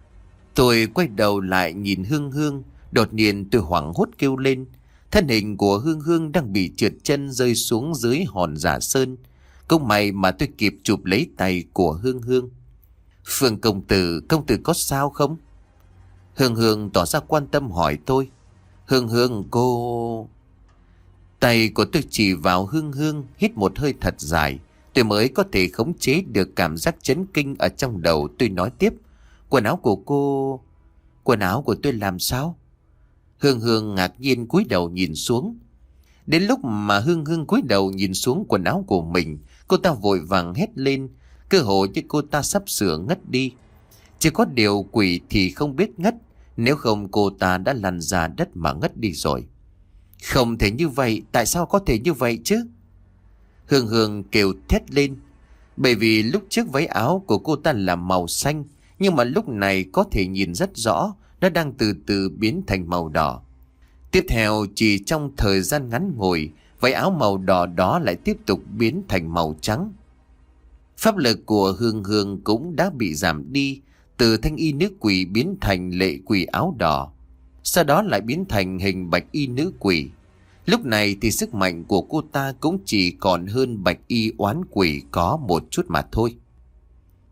Tôi quay đầu lại nhìn Hương Hương. Đột nhiên tôi hoảng hốt kêu lên. Thân hình của Hương Hương đang bị trượt chân rơi xuống dưới hòn Giả Sơn. Cũng may mà tôi kịp chụp lấy tay của Hương Hương. Phương công tử, công tử có sao không? Hương Hương tỏ ra quan tâm hỏi tôi. Hương Hương cô... Tay của tôi chỉ vào Hương Hương, hít một hơi thật dài. Tôi mới có thể khống chế được cảm giác chấn kinh ở trong đầu. Tôi nói tiếp. Quần áo của cô... Quần áo của tôi làm sao? Hương Hương ngạc nhiên cúi đầu nhìn xuống. Đến lúc mà Hương Hương cúi đầu nhìn xuống quần áo của mình, cô ta vội vàng hét lên. Cơ hồ như cô ta sắp sửa ngất đi. Chỉ có điều quỷ thì không biết ngất. Nếu không cô ta đã lăn ra đất mà ngất đi rồi. Không thể như vậy. Tại sao có thể như vậy chứ? Hương Hương kêu thét lên. Bởi vì lúc trước váy áo của cô ta là màu xanh, nhưng mà lúc này có thể nhìn rất rõ, nó đang từ từ biến thành màu đỏ. Tiếp theo chỉ trong thời gian ngắn ngủi, váy áo màu đỏ đó lại tiếp tục biến thành màu trắng. Pháp lực của Hương Hương cũng đã bị giảm đi, từ thanh y nữ quỷ biến thành lệ quỷ áo đỏ, sau đó lại biến thành hình bạch y nữ quỷ. Lúc này thì sức mạnh của cô ta cũng chỉ còn hơn bạch y oán quỷ có một chút mà thôi.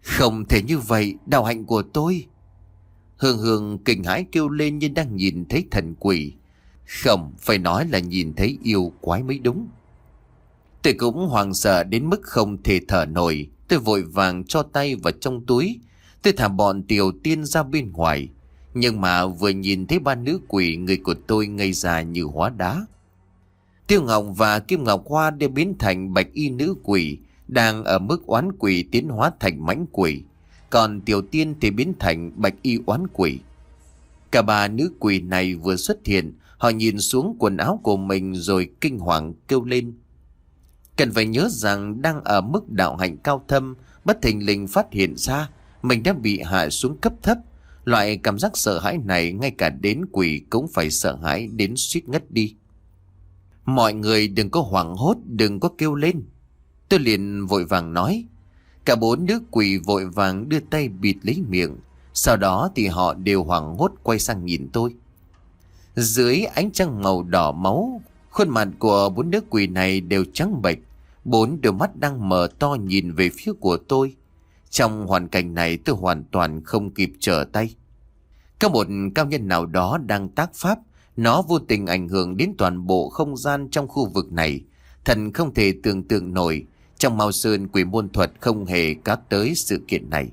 Không thể như vậy, đạo hạnh của tôi. Hương Hương kinh hãi kêu lên như đang nhìn thấy thần quỷ. Không, phải nói là nhìn thấy yêu quái mới đúng. Tôi cũng hoảng sợ đến mức không thể thở nổi. Tôi vội vàng cho tay vào trong túi. Tôi thả bọn Tiểu Tiên ra bên ngoài. Nhưng mà vừa nhìn thấy ba nữ quỷ, người của tôi ngây ra như hóa đá. Tiêu Ngọc và Kim Ngọc Hoa đều biến thành bạch y nữ quỷ, đang ở mức oán quỷ tiến hóa thành mãnh quỷ. Còn Tiểu Tiên thì biến thành bạch y oán quỷ. Cả ba nữ quỷ này vừa xuất hiện, họ nhìn xuống quần áo của mình rồi kinh hoàng kêu lên. Cần phải nhớ rằng đang ở mức đạo hạnh cao thâm, bất thình lình phát hiện ra mình đã bị hạ xuống cấp thấp. Loại cảm giác sợ hãi này ngay cả đến quỷ cũng phải sợ hãi đến suýt ngất đi. Mọi người đừng có hoảng hốt, đừng có kêu lên. Tôi liền vội vàng nói. Cả bốn nữ quỷ vội vàng đưa tay bịt lấy miệng. Sau đó thì họ đều hoảng hốt quay sang nhìn tôi. Dưới ánh trăng màu đỏ máu, khuôn mặt của bốn nữ quỷ này đều trắng bệch. Bốn đôi mắt đang mở to nhìn về phía của tôi. Trong hoàn cảnh này tôi hoàn toàn không kịp trở tay. Có một cao nhân nào đó đang tác pháp. Nó vô tình ảnh hưởng đến toàn bộ không gian trong khu vực này. Thần không thể tưởng tượng nổi. Trong Mao Sơn quỷ môn thuật không hề cát tới sự kiện này.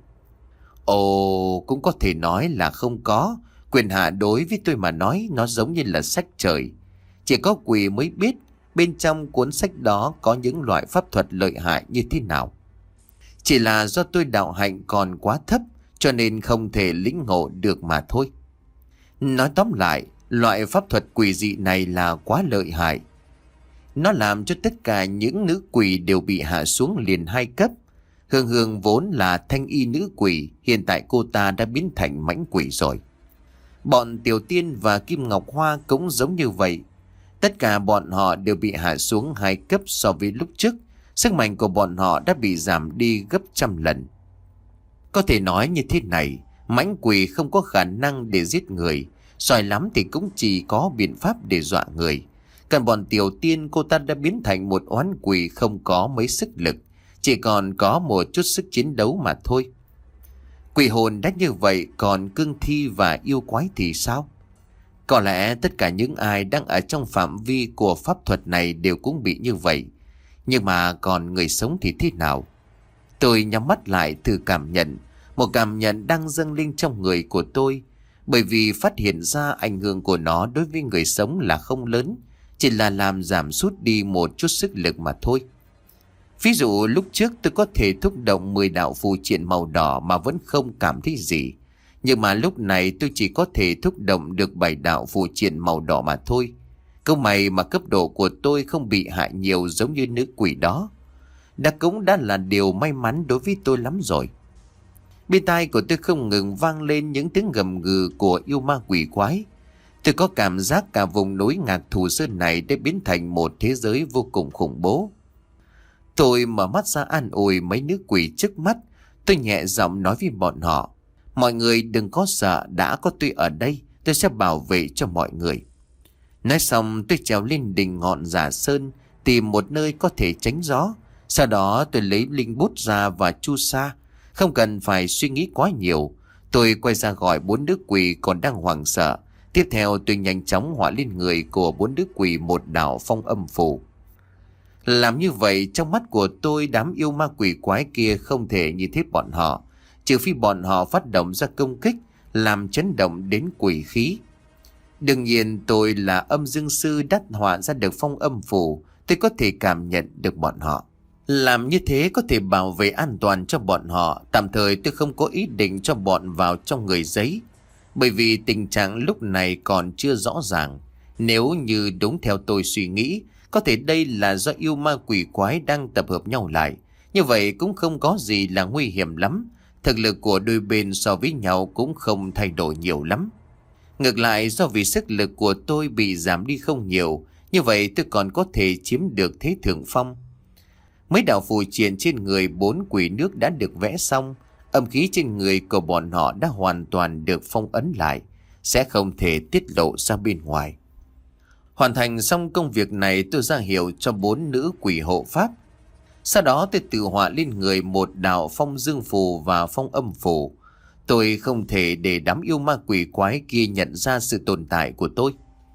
Ồ, cũng có thể nói là không có. Quyền hạ đối với tôi mà nói nó giống như là sách trời. Chỉ có quỷ mới biết bên trong cuốn sách đó có những loại pháp thuật lợi hại như thế nào. Chỉ là do tôi đạo hạnh còn quá thấp cho nên không thể lĩnh ngộ được mà thôi. Nói tóm lại, loại pháp thuật quỷ dị này là quá lợi hại. Nó làm cho tất cả những nữ quỷ đều bị hạ xuống liền hai cấp. Hương Hương vốn là thanh y nữ quỷ, hiện tại cô ta đã biến thành mãnh quỷ rồi. Bọn Tiểu Tiên và Kim Ngọc Hoa cũng giống như vậy. Tất cả bọn họ đều bị hạ xuống hai cấp so với lúc trước. Sức mạnh của bọn họ đã bị giảm đi gấp trăm lần. Có thể nói như thế này, mãnh quỷ không có khả năng để giết người, giỏi lắm thì cũng chỉ có biện pháp để dọa người. Còn bọn Tiểu Tiên, cô ta đã biến thành một oán quỷ không có mấy sức lực, chỉ còn có một chút sức chiến đấu mà thôi. Quỷ hồn đã như vậy, còn cương thi và yêu quái thì sao? Có lẽ tất cả những ai đang ở trong phạm vi của pháp thuật này đều cũng bị như vậy. Nhưng mà còn người sống thì thế nào? Tôi nhắm mắt lại thử cảm nhận. Một cảm nhận đang dâng lên trong người của tôi. Bởi vì phát hiện ra ảnh hưởng của nó đối với người sống là không lớn, chỉ là làm giảm sút đi một chút sức lực mà thôi. Ví dụ lúc trước tôi có thể thúc động mười đạo phù triện màu đỏ mà vẫn không cảm thấy gì. Nhưng mà lúc này tôi chỉ có thể thúc động được bảy đạo phù triện màu đỏ mà thôi. Câu may mà cấp độ của tôi không bị hại nhiều giống như nữ quỷ đó. Đã cũng đã là điều may mắn đối với tôi lắm rồi. Bên tai của tôi không ngừng vang lên những tiếng gầm gừ của yêu ma quỷ quái. Tôi có cảm giác cả vùng núi Ngạc Thù Sơn này đã biến thành một thế giới vô cùng khủng bố. Tôi mở mắt ra an ủi mấy nữ quỷ trước mắt. Tôi nhẹ giọng nói với bọn họ. Mọi người đừng có sợ, đã có tôi ở đây, tôi sẽ bảo vệ cho mọi người. Nói xong tôi trèo lên đỉnh ngọn Giả Sơn, tìm một nơi có thể tránh gió. Sau đó tôi lấy linh bút ra và chu sa. Không cần phải suy nghĩ quá nhiều. Tôi quay ra gọi bốn nữ quỷ còn đang hoảng sợ. Tiếp theo tôi nhanh chóng họa lên người của bốn nữ quỷ một đạo phong âm phù. Làm như vậy trong mắt của tôi, đám yêu ma quỷ quái kia không thể như thế bọn họ, trừ phi bọn họ phát động ra công kích làm chấn động đến quỷ khí. Đương nhiên tôi là âm dương sư đắc họa ra được phong âm phù, tôi có thể cảm nhận được bọn họ. Làm như thế có thể bảo vệ an toàn cho bọn họ. Tạm thời tôi không có ý định cho bọn vào trong người giấy, bởi vì tình trạng lúc này còn chưa rõ ràng. Nếu như đúng theo tôi suy nghĩ, có thể đây là do yêu ma quỷ quái đang tập hợp nhau lại. Như vậy cũng không có gì là nguy hiểm lắm. Thực lực của đôi bên so với nhau cũng không thay đổi nhiều lắm. Ngược lại, do vì sức lực của tôi bị giảm đi không nhiều, như vậy tôi còn có thể chiếm được thế thượng phong. Mấy đạo phù triện trên người bốn quỷ nước đã được vẽ xong. Âm khí trên người của bọn họ đã hoàn toàn được phong ấn lại, sẽ không thể tiết lộ ra bên ngoài. Hoàn thành xong công việc này, tôi ra hiệu cho bốn nữ quỷ hộ pháp. Sau đó tôi tự họa lên người một đạo phong dương phù và phong âm phù. Tôi không thể để đám yêu ma quỷ quái kia nhận ra sự tồn tại của tôi.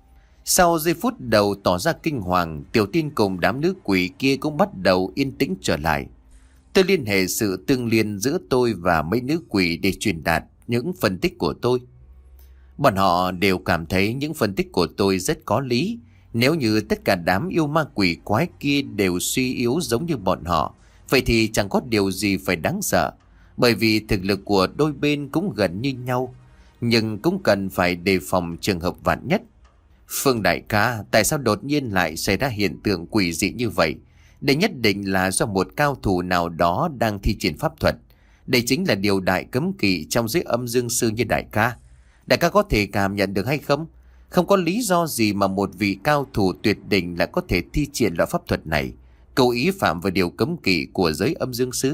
Sau giây phút đầu tỏ ra kinh hoàng, Tiểu Tiên cùng đám nữ quỷ kia cũng bắt đầu yên tĩnh trở lại. Tôi liên hệ sự tương liên giữa tôi và mấy nữ quỷ để truyền đạt những phân tích của tôi. Bọn họ đều cảm thấy những phân tích của tôi rất có lý. Nếu như tất cả đám yêu ma quỷ quái kia đều suy yếu giống như bọn họ, vậy thì chẳng có điều gì phải đáng sợ. Bởi vì thực lực của đôi bên cũng gần như nhau, nhưng cũng cần phải đề phòng trường hợp vạn nhất. Phương đại ca, tại sao đột nhiên lại xảy ra hiện tượng quỷ dị như vậy? Đây nhất định là do một cao thủ nào đó đang thi triển pháp thuật. Đây chính là điều đại cấm kỵ trong giới âm dương sư như đại ca. Đại ca có thể cảm nhận được hay không? Không có lý do gì mà một vị cao thủ tuyệt đỉnh lại có thể thi triển loại pháp thuật này, cố ý phạm vào điều cấm kỵ của giới âm dương sư.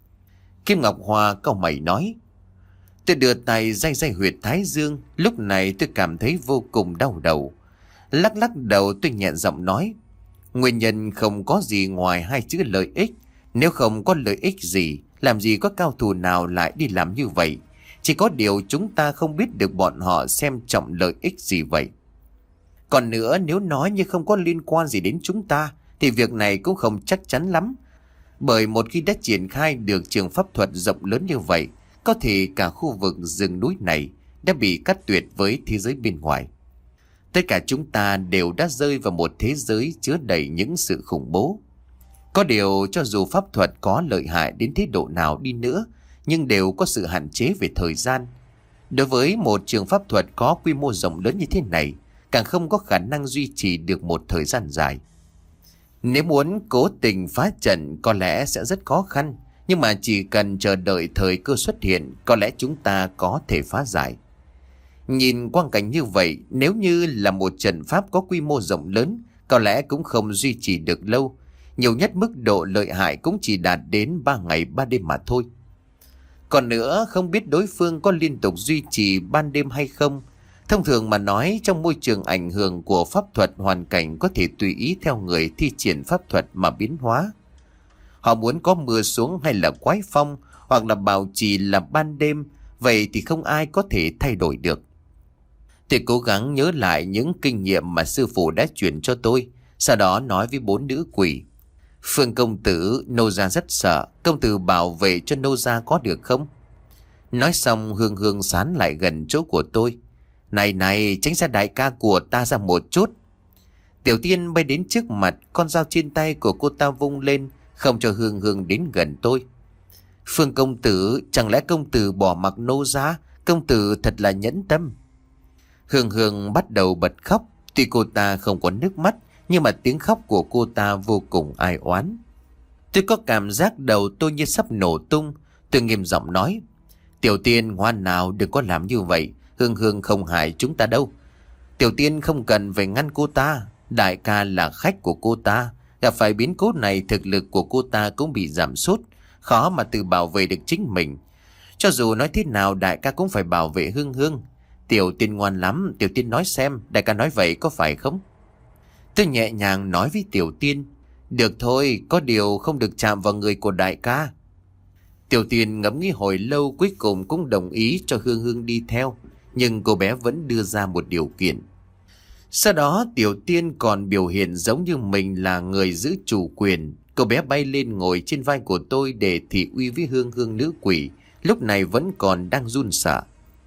Kim Ngọc Hoa cau mày nói: Tôi đưa tay day day huyệt thái dương, lúc này tôi cảm thấy vô cùng đau đầu. Lắc lắc đầu tôi nhẹ giọng nói: Nguyên nhân không có gì ngoài hai chữ lợi ích. Nếu không có lợi ích gì, làm gì có cao thủ nào lại đi làm như vậy. Chỉ có điều chúng ta không biết được bọn họ xem trọng lợi ích gì vậy. Còn nữa, nếu nói như không có liên quan gì đến chúng ta, thì việc này cũng không chắc chắn lắm. Bởi một khi đã triển khai được trường pháp thuật rộng lớn như vậy, có thể cả khu vực rừng núi này đã bị cắt tuyệt với thế giới bên ngoài. Tất cả chúng ta đều đã rơi vào một thế giới chứa đầy những sự khủng bố. Có điều cho dù pháp thuật có lợi hại đến thế độ nào đi nữa, nhưng đều có sự hạn chế về thời gian. Đối với một trường pháp thuật có quy mô rộng lớn như thế này, càng không có khả năng duy trì được một thời gian dài. Nếu muốn cố tình phá trận có lẽ sẽ rất khó khăn, nhưng mà chỉ cần chờ đợi thời cơ xuất hiện, có lẽ chúng ta có thể phá giải. Nhìn quang cảnh như vậy, nếu như là một trận pháp có quy mô rộng lớn, có lẽ cũng không duy trì được lâu. Nhiều nhất mức độ lợi hại cũng chỉ đạt đến ba ngày ba đêm mà thôi. Còn nữa, không biết đối phương có liên tục duy trì ban đêm hay không. Thông thường mà nói, trong môi trường ảnh hưởng của pháp thuật, hoàn cảnh có thể tùy ý theo người thi triển pháp thuật mà biến hóa. Họ muốn có mưa xuống hay là quái phong, hoặc là bảo trì là ban đêm, vậy thì không ai có thể thay đổi được. Tôi cố gắng nhớ lại những kinh nghiệm mà sư phụ đã truyền cho tôi, sau đó nói với bốn nữ quỷ: Phương công tử, nô gia rất sợ, công tử bảo vệ cho nô gia có được không? Nói xong Hương Hương sán lại gần chỗ của tôi. Này này, tránh xa đại ca của ta ra một chút. Tiểu Tiên bay đến trước mặt, con dao trên tay của cô ta vung lên, không cho Hương Hương đến gần tôi. Phương công tử, chẳng lẽ công tử bỏ mặc nô gia? Công tử thật là nhẫn tâm. Hương Hương bắt đầu bật khóc. Tuy cô ta không có nước mắt, nhưng mà tiếng khóc của cô ta vô cùng ai oán. Tôi có cảm giác đầu tôi như sắp nổ tung. Tôi nghiêm giọng nói: Tiểu Tiên ngoan nào, đừng có làm như vậy. Hương Hương không hại chúng ta đâu. Tiểu Tiên không cần phải ngăn cô ta. Đại ca là khách của cô ta, gặp phải biến cố này thực lực của cô ta cũng bị giảm sút, khó mà tự bảo vệ được chính mình. Cho dù nói thế nào đại ca cũng phải bảo vệ Hương Hương. Tiểu Tiên ngoan lắm, Tiểu Tiên nói xem, đại ca nói vậy có phải không? Tôi nhẹ nhàng nói với Tiểu Tiên: Được thôi, có điều không được chạm vào người của đại ca. Tiểu Tiên ngẫm nghĩ hồi lâu, cuối cùng cũng đồng ý cho Hương Hương đi theo. Nhưng cô bé vẫn đưa ra một điều kiện. Sau đó Tiểu Tiên còn biểu hiện giống như mình là người giữ chủ quyền. Cô bé bay lên ngồi trên vai của tôi để thị uy với Hương Hương nữ quỷ, lúc này vẫn còn đang run sợ.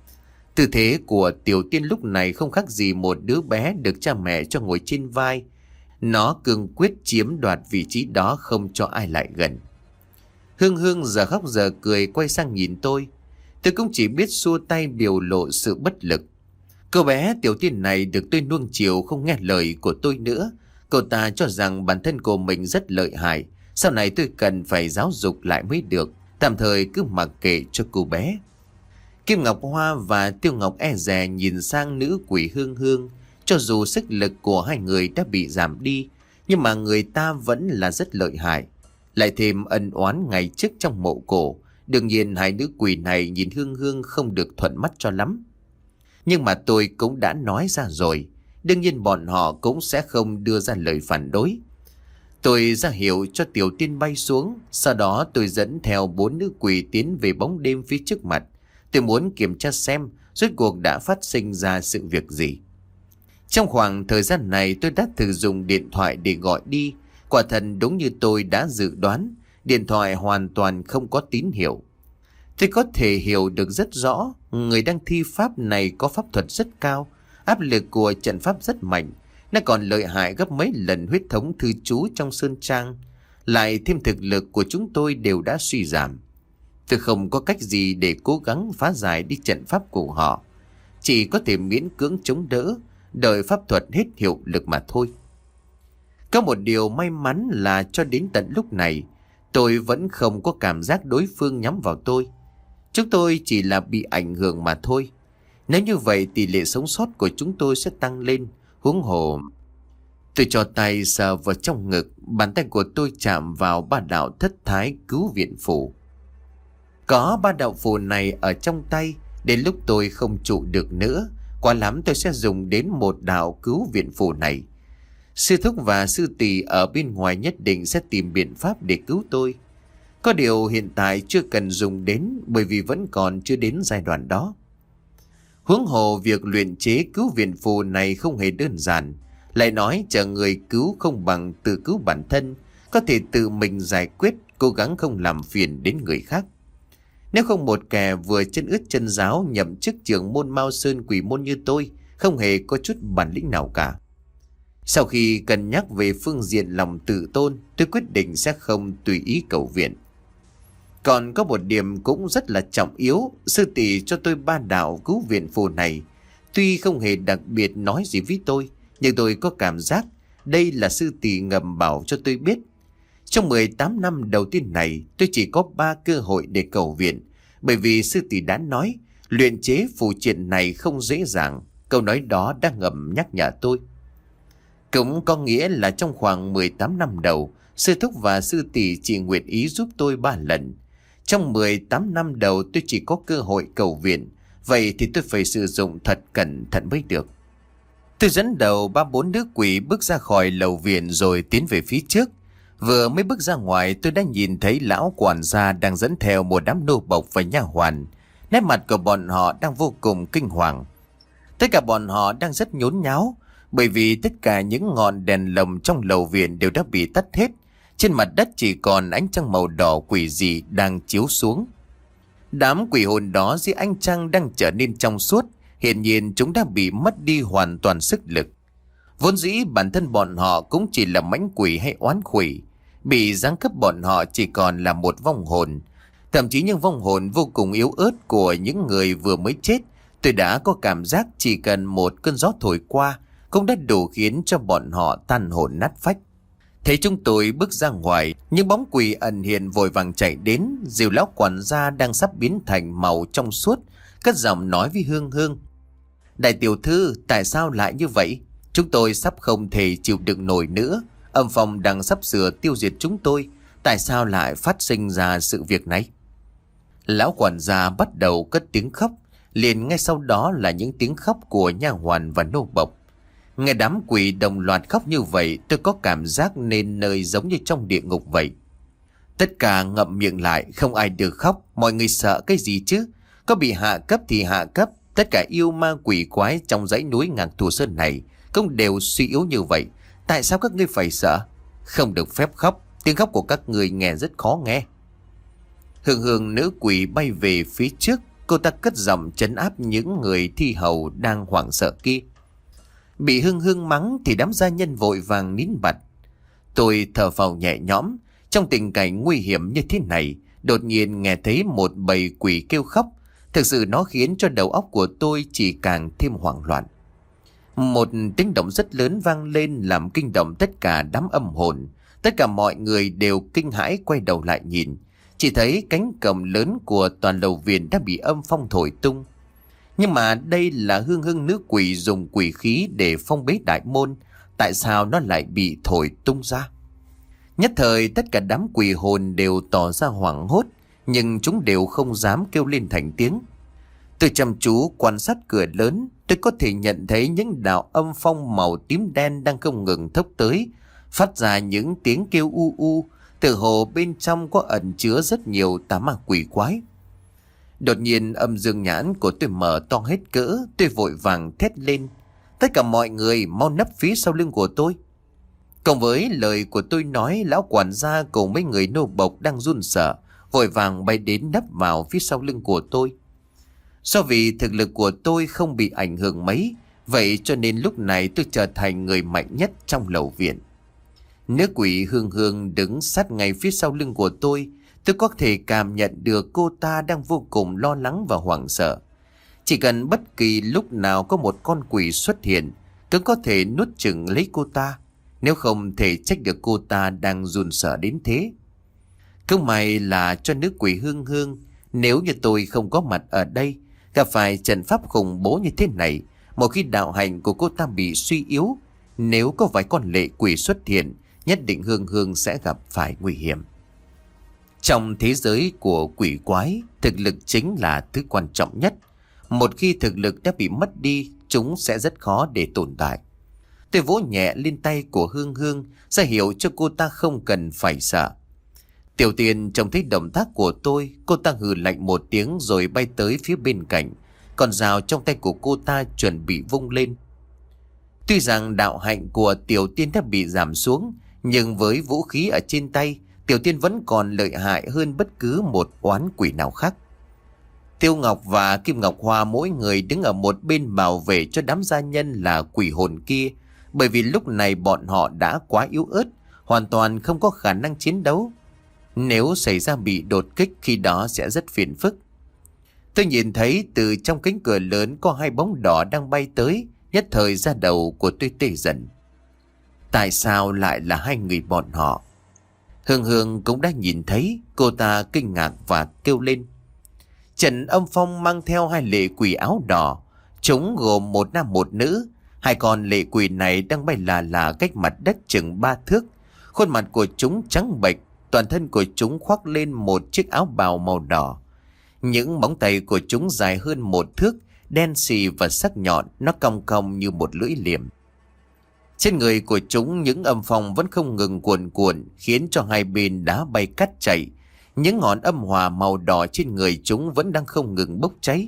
Tư thế của Tiểu Tiên lúc này không khác gì một đứa bé được cha mẹ cho ngồi trên vai. Nó cương quyết chiếm đoạt vị trí đó, không cho ai lại gần. Hương Hương giờ khóc giờ cười quay sang nhìn tôi. Tôi cũng chỉ biết xua tay biểu lộ sự bất lực. Cô bé Tiểu Tiên này được tôi nuông chiều không nghe lời của tôi nữa. Cô ta cho rằng bản thân của mình rất lợi hại. Sau này tôi cần phải giáo dục lại mới được. Tạm thời cứ mặc kệ cho cô bé. Kim Ngọc Hoa và Tiêu Ngọc e dè nhìn sang nữ quỷ Hương Hương. Cho dù sức lực của hai người đã bị giảm đi, nhưng mà người ta vẫn là rất lợi hại. Lại thêm ân oán ngày trước trong mộ cổ, đương nhiên hai nữ quỷ này nhìn Hương Hương không được thuận mắt cho lắm. Nhưng mà tôi cũng đã nói ra rồi, đương nhiên bọn họ cũng sẽ không đưa ra lời phản đối. Tôi ra hiệu cho tiểu tiên bay xuống. Sau đó tôi dẫn theo bốn nữ quỷ tiến về bóng đêm phía trước mặt. Tôi muốn kiểm tra xem rốt cuộc đã phát sinh ra sự việc gì. Trong khoảng thời gian này tôi đã thử dùng điện thoại để gọi đi. Quả thật đúng như tôi đã dự đoán, điện thoại hoàn toàn không có tín hiệu. Tôi có thể hiểu được rất rõ, người đang thi pháp này có pháp thuật rất cao, áp lực của trận pháp rất mạnh, nó còn lợi hại gấp mấy lần huyết thống thư chú trong sơn trang, lại thêm thực lực của chúng tôi đều đã suy giảm. Tôi không có cách gì để cố gắng phá giải đi trận pháp của họ, chỉ có thể miễn cưỡng chống đỡ, đợi pháp thuật hết hiệu lực mà thôi. Có một điều may mắn là cho đến tận lúc này, tôi vẫn không có cảm giác đối phương nhắm vào tôi. Chúng tôi chỉ là bị ảnh hưởng mà thôi. Nếu như vậy tỷ lệ sống sót của chúng tôi sẽ tăng lên. Huống hồ, tôi cho tay sờ vào trong ngực, bàn tay của tôi chạm vào ba đạo thất thái cứu viện phù. Có ba đạo phù này ở trong tay, đến lúc tôi không trụ được nữa, quá lắm tôi sẽ dùng đến một đạo cứu viện phù này. Sư thúc và sư tỷ ở bên ngoài nhất định sẽ tìm biện pháp để cứu tôi. Có điều hiện tại chưa cần dùng đến, bởi vì vẫn còn chưa đến giai đoạn đó. Huống hồ việc luyện chế cứu viện phù này không hề đơn giản. Lại nói chờ người cứu không bằng tự cứu bản thân, có thể tự mình giải quyết, cố gắng không làm phiền đến người khác. Nếu không một kẻ vừa chân ướt chân ráo nhậm chức trưởng môn Mao Sơn Quỷ môn như tôi, không hề có chút bản lĩnh nào cả. Sau khi cân nhắc về phương diện lòng tự tôn, tôi quyết định sẽ không tùy ý cầu viện. Còn có một điểm cũng rất là trọng yếu, sư tỷ cho tôi ba đạo cứu viện phù này. Tuy không hề đặc biệt nói gì với tôi, nhưng tôi có cảm giác đây là sư tỷ ngầm bảo cho tôi biết. Trong mười tám năm đầu tiên này, tôi chỉ có ba cơ hội để cầu viện, bởi vì sư tỷ đã nói luyện chế phù triện này không dễ dàng. Câu nói đó đang ngầm nhắc nhở tôi. Cũng có nghĩa là trong khoảng mười tám năm đầu, sư thúc và sư tỷ chỉ nguyện ý giúp tôi ba lần. Trong mười tám năm đầu tôi chỉ có cơ hội cầu viện, vậy thì tôi phải sử dụng thật cẩn thận mới được. Tôi dẫn đầu ba bốn nữ quỷ bước ra khỏi lầu viện rồi tiến về phía trước. Vừa mới bước ra ngoài tôi đã nhìn thấy lão quản gia đang dẫn theo một đám nô bộc và nha hoàn. Nét mặt của bọn họ đang vô cùng kinh hoàng. Tất cả bọn họ đang rất nhốn nháo, bởi vì tất cả những ngọn đèn lồng trong lầu viện đều đã bị tắt hết. Trên mặt đất chỉ còn ánh trăng màu đỏ quỷ dị đang chiếu xuống. Đám quỷ hồn đó dưới ánh trăng đang trở nên trong suốt. Hiển nhiên chúng đã bị mất đi hoàn toàn sức lực. Vốn dĩ bản thân bọn họ cũng chỉ là mãnh quỷ hay oán quỷ. Bị giáng cấp bọn họ chỉ còn là một vong hồn. Thậm chí những vong hồn vô cùng yếu ớt của những người vừa mới chết, tôi đã có cảm giác chỉ cần một cơn gió thổi qua cũng đã đủ khiến cho bọn họ tan hồn nát phách. Thấy chúng tôi bước ra ngoài, những bóng quỷ ẩn hiện vội vàng chạy đến. Diều lão quản gia đang sắp biến thành màu trong suốt, cất giọng nói với Hương Hương: Đại tiểu thư, tại sao lại như vậy? Chúng tôi sắp không thể chịu đựng nổi nữa. Âm phong đang sắp sửa tiêu diệt chúng tôi. Tại sao lại phát sinh ra sự việc này? Lão quản gia bắt đầu cất tiếng khóc. Liền ngay sau đó là những tiếng khóc của nha hoàn và nô bộc. Nghe đám quỷ đồng loạt khóc như vậy, tôi có cảm giác nên nơi giống như trong địa ngục vậy. Tất cả ngậm miệng lại, không ai được khóc. Mọi người sợ cái gì chứ? Có bị hạ cấp thì hạ cấp. Tất cả yêu ma quỷ quái trong dãy núi Ngạc Thù Sơn này cũng đều suy yếu như vậy. Tại sao các ngươi phải sợ? Không được phép khóc. Tiếng khóc của các người nghe rất khó nghe. Hương Hương nữ quỷ bay về phía trước. Cô ta cất giọng trấn áp những người thi hầu đang hoảng sợ kia. Bị Hương Hương mắng thì đám gia nhân vội vàng nín bặt. Tôi thở phào nhẹ nhõm. Trong tình cảnh nguy hiểm như thế này, đột nhiên nghe thấy một bầy quỷ kêu khóc. Thực sự nó khiến cho đầu óc của tôi chỉ càng thêm hoảng loạn. Một tiếng động rất lớn vang lên làm kinh động tất cả đám âm hồn. Tất cả mọi người đều kinh hãi quay đầu lại nhìn. Chỉ thấy cánh cổng lớn của toàn lầu viện đã bị âm phong thổi tung. Nhưng mà đây là Hương Hương nữ quỷ dùng quỷ khí để phong bế đại môn. Tại sao nó lại bị thổi tung ra? Nhất thời tất cả đám quỷ hồn đều tỏ ra hoảng hốt, nhưng chúng đều không dám kêu lên thành tiếng. Tôi chăm chú quan sát cửa lớn, tôi có thể nhận thấy những đạo âm phong màu tím đen đang không ngừng thốc tới, phát ra những tiếng kêu u u, tự hồ bên trong có ẩn chứa rất nhiều tà ma quỷ quái. Đột nhiên âm dương nhãn của tôi mở to hết cỡ, tôi vội vàng thét lên: tất cả mọi người mau nấp phía sau lưng của tôi. Cộng với lời của tôi nói, lão quản gia cùng mấy người nô bộc đang run sợ vội vàng bay đến nấp vào phía sau lưng của tôi. Do vì thực lực của tôi không bị ảnh hưởng mấy, vậy cho nên lúc này tôi trở thành người mạnh nhất trong lầu viện. Nữ quỷ Hương Hương đứng sát ngay phía sau lưng của tôi. Tôi có thể cảm nhận được cô ta đang vô cùng lo lắng và hoảng sợ. Chỉ cần bất kỳ lúc nào có một con quỷ xuất hiện, tôi có thể nuốt chửng lấy cô ta. Nếu không thể trách được cô ta đang run sợ đến thế. Không may là cho nữ quỷ Hương Hương, nếu như tôi không có mặt ở đây, gặp phải trận pháp khủng bố như thế này, một khi đạo hành của cô ta bị suy yếu, nếu có vài con lệ quỷ xuất hiện, nhất định Hương Hương sẽ gặp phải nguy hiểm. Trong thế giới của quỷ quái, thực lực chính là thứ quan trọng nhất. Một khi thực lực đã bị mất đi, chúng sẽ rất khó để tồn tại. Tôi vỗ nhẹ lên tay của Hương Hương, ra hiệu cho cô ta không cần phải sợ. Tiểu Tiên trông thấy động tác của tôi, cô ta hừ lạnh một tiếng rồi bay tới phía bên cạnh. Con dao trong tay của cô ta chuẩn bị vung lên. Tuy rằng đạo hạnh của Tiểu Tiên đã bị giảm xuống, nhưng với vũ khí ở trên tay, Tiểu Tiên vẫn còn lợi hại hơn bất cứ một oán quỷ nào khác. Tiêu Ngọc và Kim Ngọc Hoa mỗi người đứng ở một bên bảo vệ cho đám gia nhân là quỷ hồn kia, bởi vì lúc này bọn họ đã quá yếu ớt, hoàn toàn không có khả năng chiến đấu. Nếu xảy ra bị đột kích, khi đó sẽ rất phiền phức. Tôi nhìn thấy từ trong cánh cửa lớn có hai bóng đỏ đang bay tới, nhất thời da đầu của tôi tê dần. Tại sao lại là hai người bọn họ? Hương Hương cũng đã nhìn thấy, cô ta kinh ngạc và kêu lên. Trần Âm Phong mang theo hai lệ quỷ áo đỏ, chúng gồm một nam một nữ. Hai con lệ quỷ này đang bay là là cách mặt đất chừng ba thước. Khuôn mặt của chúng trắng bệch, toàn thân của chúng khoác lên một chiếc áo bào màu đỏ. Những móng tay của chúng dài hơn một thước, đen xì và sắc nhọn, nó cong cong như một lưỡi liềm. Trên người của chúng những âm phong vẫn không ngừng cuồn cuộn, khiến cho hai bên đá bay cắt chảy. Những ngọn âm hỏa màu đỏ trên người chúng vẫn đang không ngừng bốc cháy.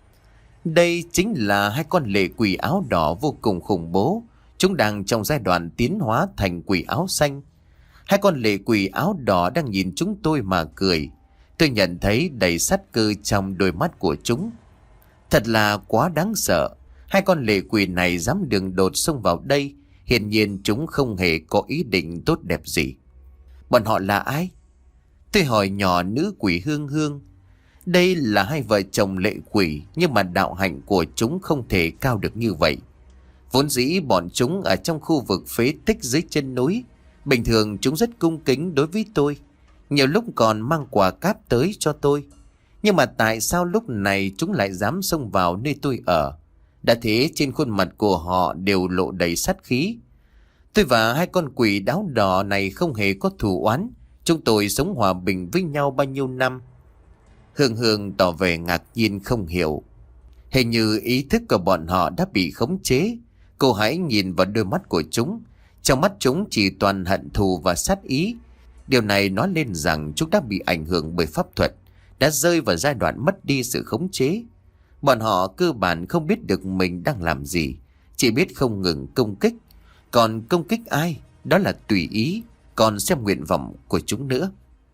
Đây chính là hai con lệ quỷ áo đỏ vô cùng khủng bố. Chúng đang trong giai đoạn tiến hóa thành quỷ áo xanh. Hai con lệ quỷ áo đỏ đang nhìn chúng tôi mà cười. Tôi nhận thấy đầy sát cơ trong đôi mắt của chúng. Thật là quá đáng sợ. Hai con lệ quỷ này dám đường đột xông vào đây. Hiển nhiên chúng không hề có ý định tốt đẹp gì. Bọn họ là ai? Tôi hỏi nhỏ nữ quỷ Hương Hương. Đây là hai vợ chồng lệ quỷ, nhưng mà đạo hạnh của chúng không thể cao được như vậy. Vốn dĩ bọn chúng ở trong khu vực phế tích dưới chân núi. Bình thường chúng rất cung kính đối với tôi, nhiều lúc còn mang quà cáp tới cho tôi. Nhưng mà tại sao lúc này chúng lại dám xông vào nơi tôi ở? Đã thế trên khuôn mặt của họ đều lộ đầy sát khí. Tôi và hai con quỷ áo đỏ này không hề có thù oán. Chúng tôi sống hòa bình với nhau bao nhiêu năm. Hương Hương tỏ vẻ ngạc nhiên không hiểu. Hình như ý thức của bọn họ đã bị khống chế. Cô hãy nhìn vào đôi mắt của chúng. Trong mắt chúng chỉ toàn hận thù và sát ý. Điều này nói lên rằng chúng đã bị ảnh hưởng bởi pháp thuật, đã rơi vào giai đoạn mất đi sự khống chế. Bọn họ cơ bản không biết được mình đang làm gì, chỉ biết không ngừng công kích. Còn công kích ai, đó là tùy ý, còn xem nguyện vọng của chúng nữa.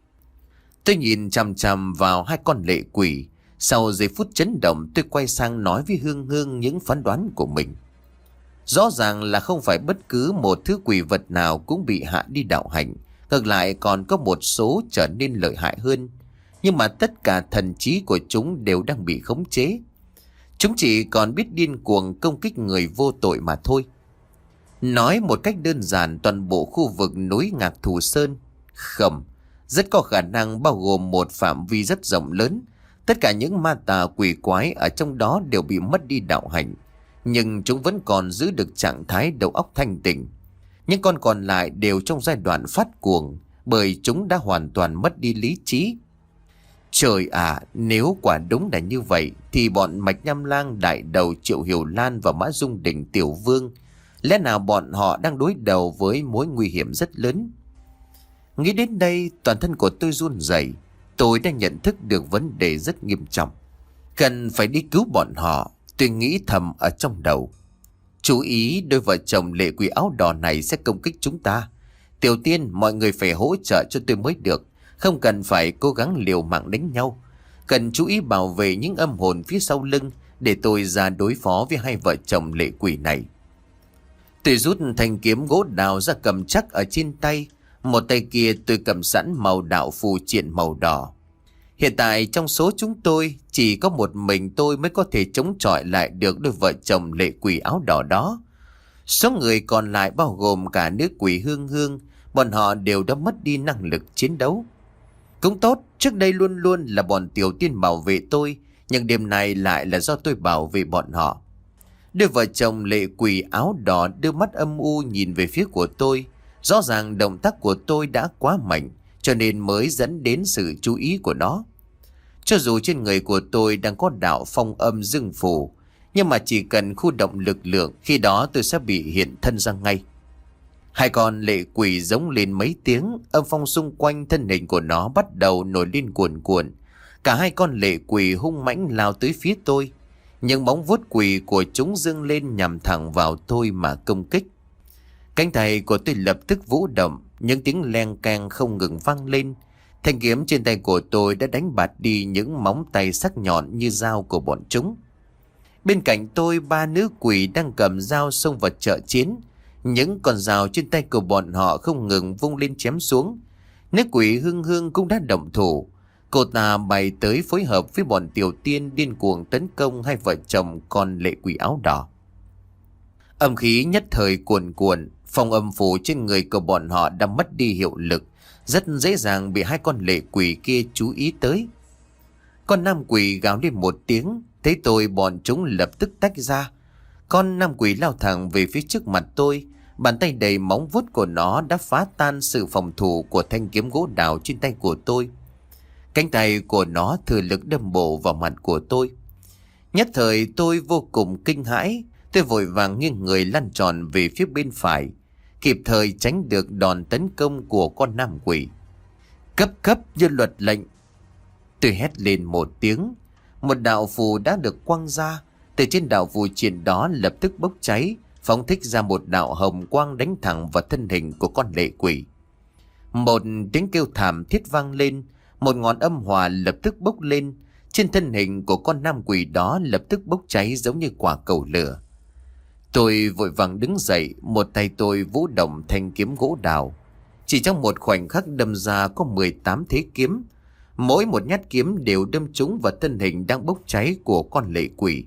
Tôi nhìn chằm chằm vào hai con lệ quỷ. Sau giây phút chấn động, tôi quay sang nói với Hương Hương những phán đoán của mình. Rõ ràng là không phải bất cứ một thứ quỷ vật nào cũng bị hạ đi đạo hạnh. Ngược lại còn có một số trở nên lợi hại hơn. Nhưng mà tất cả thần trí của chúng đều đang bị khống chế. Chúng chỉ còn biết điên cuồng công kích người vô tội mà thôi. Nói một cách đơn giản, toàn bộ khu vực núi Ngạc Thù Sơn Khẩm rất có khả năng bao gồm một phạm vi rất rộng lớn. Tất cả những ma tà quỷ quái ở trong đó đều bị mất đi đạo hạnh, nhưng chúng vẫn còn giữ được trạng thái đầu óc thanh tỉnh. Những con còn lại đều trong giai đoạn phát cuồng, bởi chúng đã hoàn toàn mất đi lý trí. Trời ạ, nếu quả đúng là như vậy thì bọn Mạch Nham Lang, Đại Đầu, Triệu Hiểu Lan và Mã Dung Đỉnh Tiểu Vương Lẽ nào bọn họ đang đối đầu với mối nguy hiểm rất lớn? Nghĩ đến đây, toàn thân của tôi run rẩy. Tôi đã nhận thức được vấn đề rất nghiêm trọng, cần phải đi cứu bọn họ. Tôi nghĩ thầm ở trong đầu. Chú ý, đôi vợ chồng lệ quỷ áo đỏ này sẽ công kích chúng ta. Tiểu tiên, mọi người phải hỗ trợ cho tôi mới được. Không cần phải cố gắng liều mạng đánh nhau. Cần chú ý bảo vệ những âm hồn phía sau lưng, để tôi ra đối phó với hai vợ chồng lệ quỷ này. Tôi rút thanh kiếm gỗ đào ra cầm chắc ở trên tay. Một tay kia tôi cầm sẵn màu đạo phù triện màu đỏ. Hiện tại trong số chúng tôi, chỉ có một mình tôi mới có thể chống chọi lại được đôi vợ chồng lệ quỷ áo đỏ đó. Số người còn lại bao gồm cả nữ quỷ Hương Hương, bọn họ đều đã mất đi năng lực chiến đấu. Cũng tốt, trước đây luôn luôn là bọn Tiểu Tiên bảo vệ tôi, nhưng đêm này lại là do tôi bảo vệ bọn họ. Đôi vợ chồng lệ quỷ áo đỏ đưa mắt âm u nhìn về phía của tôi. Rõ ràng động tác của tôi đã quá mạnh, cho nên mới dẫn đến sự chú ý của nó. Cho dù trên người của tôi đang có đạo phong âm dương phù, nhưng mà chỉ cần khu động lực lượng, khi đó tôi sẽ bị hiện thân ra ngay. Hai con lệ quỷ giống lên mấy tiếng, âm phong xung quanh thân hình của nó bắt đầu nổi lên cuồn cuộn. Cả hai con lệ quỷ hung mãnh lao tới phía tôi. Những móng vuốt quỷ của chúng dâng lên nhằm thẳng vào tôi mà công kích. Cánh tay của tôi lập tức vũ động, những tiếng leng keng không ngừng vang lên. Thanh kiếm trên tay của tôi đã đánh bạt đi những móng tay sắc nhọn như dao của bọn chúng. Bên cạnh tôi, ba nữ quỷ đang cầm dao xông vào trợ chiến. Những con dao trên tay của bọn họ không ngừng vung lên chém xuống. Nữ quỷ Hương Hương cũng đã động thủ. Cô ta bay tới phối hợp với bọn Tiểu Tiên điên cuồng tấn công hai vợ chồng con lệ quỷ áo đỏ. Âm khí nhất thời cuồn cuộn, phong âm phủ trên người của bọn họ đã mất đi hiệu lực, rất dễ dàng bị hai con lệ quỷ kia chú ý tới. Con nam quỷ gào lên một tiếng, thấy tôi bọn chúng lập tức tách ra. Con nam quỷ lao thẳng về phía trước mặt tôi, bàn tay đầy móng vuốt của nó đã phá tan sự phòng thủ của thanh kiếm gỗ đào trên tay của tôi. Cánh tay của nó thừa lực đâm bổ vào mặt của tôi. Nhất thời tôi vô cùng kinh hãi, tôi vội vàng nghiêng người lăn tròn về phía bên phải, kịp thời tránh được đòn tấn công của con nam quỷ. Cấp cấp như luật lệnh. Tôi hét lên một tiếng, một đạo phù đã được quăng ra. Từ trên đạo phù triện đó lập tức bốc cháy, phóng thích ra một đạo hồng quang đánh thẳng vào thân hình của con lệ quỷ. Một tiếng kêu thảm thiết vang lên, một ngọn âm hỏa lập tức bốc lên. Trên thân hình của con nam quỷ đó lập tức bốc cháy giống như quả cầu lửa. Tôi vội vàng đứng dậy, một tay tôi vũ động thanh kiếm gỗ đào. Chỉ trong một khoảnh khắc đâm ra có mười tám thế kiếm. Mỗi một nhát kiếm đều đâm trúng vào thân hình đang bốc cháy của con lệ quỷ.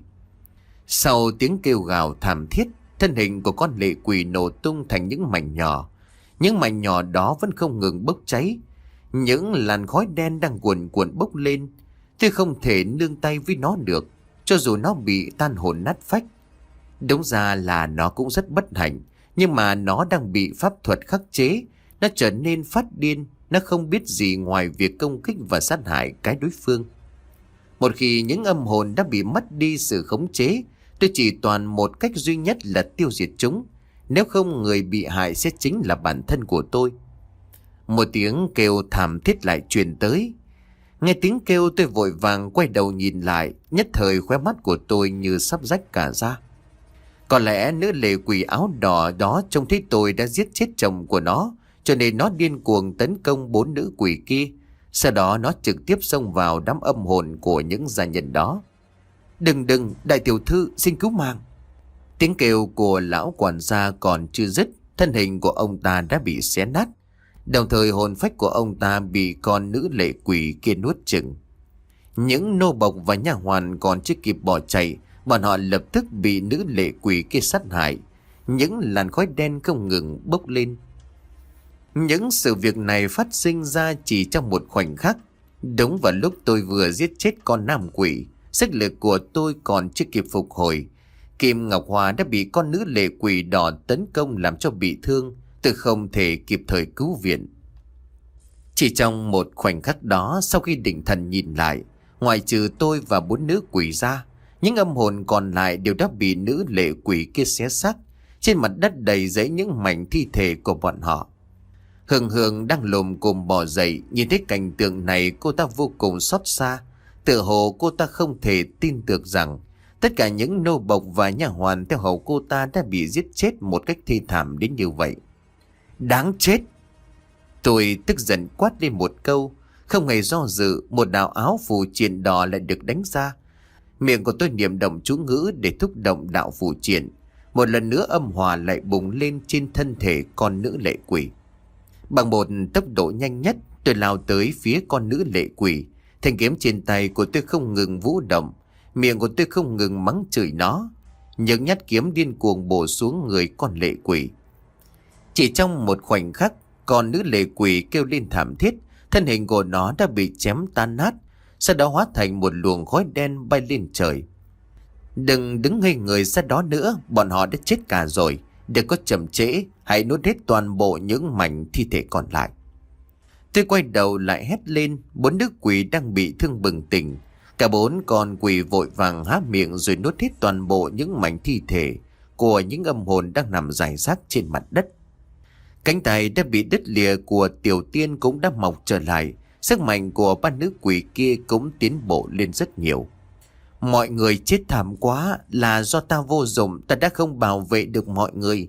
Sau tiếng kêu gào thảm thiết, thân hình của con lệ quỷ nổ tung thành những mảnh nhỏ. Những mảnh nhỏ đó vẫn không ngừng bốc cháy. Những làn khói đen đang cuồn cuộn bốc lên. Tôi không thể nương tay với nó được, cho dù nó bị tan hồn nát phách. Đúng ra là nó cũng rất bất hạnh, nhưng mà nó đang bị pháp thuật khắc chế. Nó trở nên phát điên. Nó không biết gì ngoài việc công kích và sát hại cái đối phương. Một khi những âm hồn đã bị mất đi sự khống chế, tôi chỉ toàn một cách duy nhất là tiêu diệt chúng. Nếu không, người bị hại sẽ chính là bản thân của tôi. Một tiếng kêu thảm thiết lại truyền tới. Nghe tiếng kêu, tôi vội vàng quay đầu nhìn lại. Nhất thời khóe mắt của tôi như sắp rách cả ra. Có lẽ nữ lệ quỷ áo đỏ đó trông thấy tôi đã giết chết chồng của nó, cho nên nó điên cuồng tấn công bốn nữ quỷ kia. Sau đó nó trực tiếp xông vào đám âm hồn của những gia nhân đó. Đừng đừng, đại tiểu thư xin cứu mạng. Tiếng kêu của lão quản gia còn chưa dứt, thân hình của ông ta đã bị xé nát. Đồng thời hồn phách của ông ta bị con nữ lệ quỷ kia nuốt chửng. Những nô bộc và nha hoàn còn chưa kịp bỏ chạy, bọn họ lập tức bị nữ lệ quỷ kia sát hại. Những làn khói đen không ngừng bốc lên. Những sự việc này phát sinh ra chỉ trong một khoảnh khắc. Đúng vào lúc tôi vừa giết chết con nam quỷ, sức lực của tôi còn chưa kịp phục hồi, Kim Ngọc Hoa đã bị con nữ lệ quỷ đỏ tấn công làm cho bị thương. Tôi không thể kịp thời cứu viện. Chỉ trong một khoảnh khắc đó, sau khi định thần nhìn lại, ngoại trừ tôi và bốn nữ quỷ ra, những âm hồn còn lại đều đã bị nữ lệ quỷ kia xé xác. Trên mặt đất đầy giấy những mảnh thi thể của bọn họ. Hương Hương đang lồm cồm bò dậy, nhìn thấy cảnh tượng này cô ta vô cùng xót xa. Tựa hồ cô ta không thể tin được rằng tất cả những nô bộc và nha hoàn theo hầu cô ta đã bị giết chết một cách thê thảm đến như vậy. Đáng chết! Tôi tức giận quát lên một câu. Không hề do dự, một đạo áo phù triện đỏ lại được đánh ra. Miệng của tôi niệm động chú ngữ để thúc động đạo phù triện. Một lần nữa âm hòa lại bùng lên trên thân thể con nữ lệ quỷ. Bằng một tốc độ nhanh nhất, tôi lao tới phía con nữ lệ quỷ. Thanh kiếm trên tay của tôi không ngừng vũ động, miệng của tôi không ngừng mắng chửi nó. Những nhát kiếm điên cuồng bổ xuống người con lệ quỷ. Chỉ trong một khoảnh khắc, con nữ lệ quỷ kêu lên thảm thiết, thân hình của nó đã bị chém tan nát, sau đó hóa thành một luồng khói đen bay lên trời. Đừng đứng ngây người ra đó nữa, bọn họ đã chết cả rồi. Đừng có chậm trễ, hãy nuốt hết toàn bộ những mảnh thi thể còn lại. Tôi quay đầu lại hét lên. Bốn nữ quỷ đang bị thương bừng tỉnh. Cả bốn con quỷ vội vàng há miệng rồi nuốt hết toàn bộ những mảnh thi thể của những âm hồn đang nằm rải rác trên mặt đất. Cánh tay đã bị đứt lìa của Tiểu Tiên cũng đã mọc trở lại. Sức mạnh của ba nữ quỷ kia cũng tiến bộ lên rất nhiều. Mọi người chết thảm quá, là do ta vô dụng, ta đã không bảo vệ được mọi người.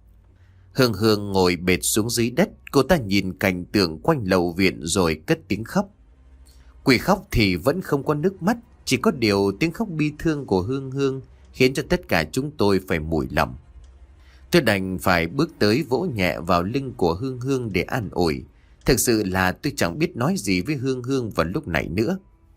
Hương Hương ngồi bệt xuống dưới đất, cô ta nhìn cảnh tượng quanh lầu viện rồi cất tiếng khóc. Quỷ khóc thì vẫn không có nước mắt, chỉ có điều tiếng khóc bi thương của Hương Hương khiến cho tất cả chúng tôi phải mủi lòng. Tôi đành phải bước tới vỗ nhẹ vào lưng của Hương Hương để an ủi. Thực sự là tôi chẳng biết nói gì với Hương Hương vào lúc này nữa.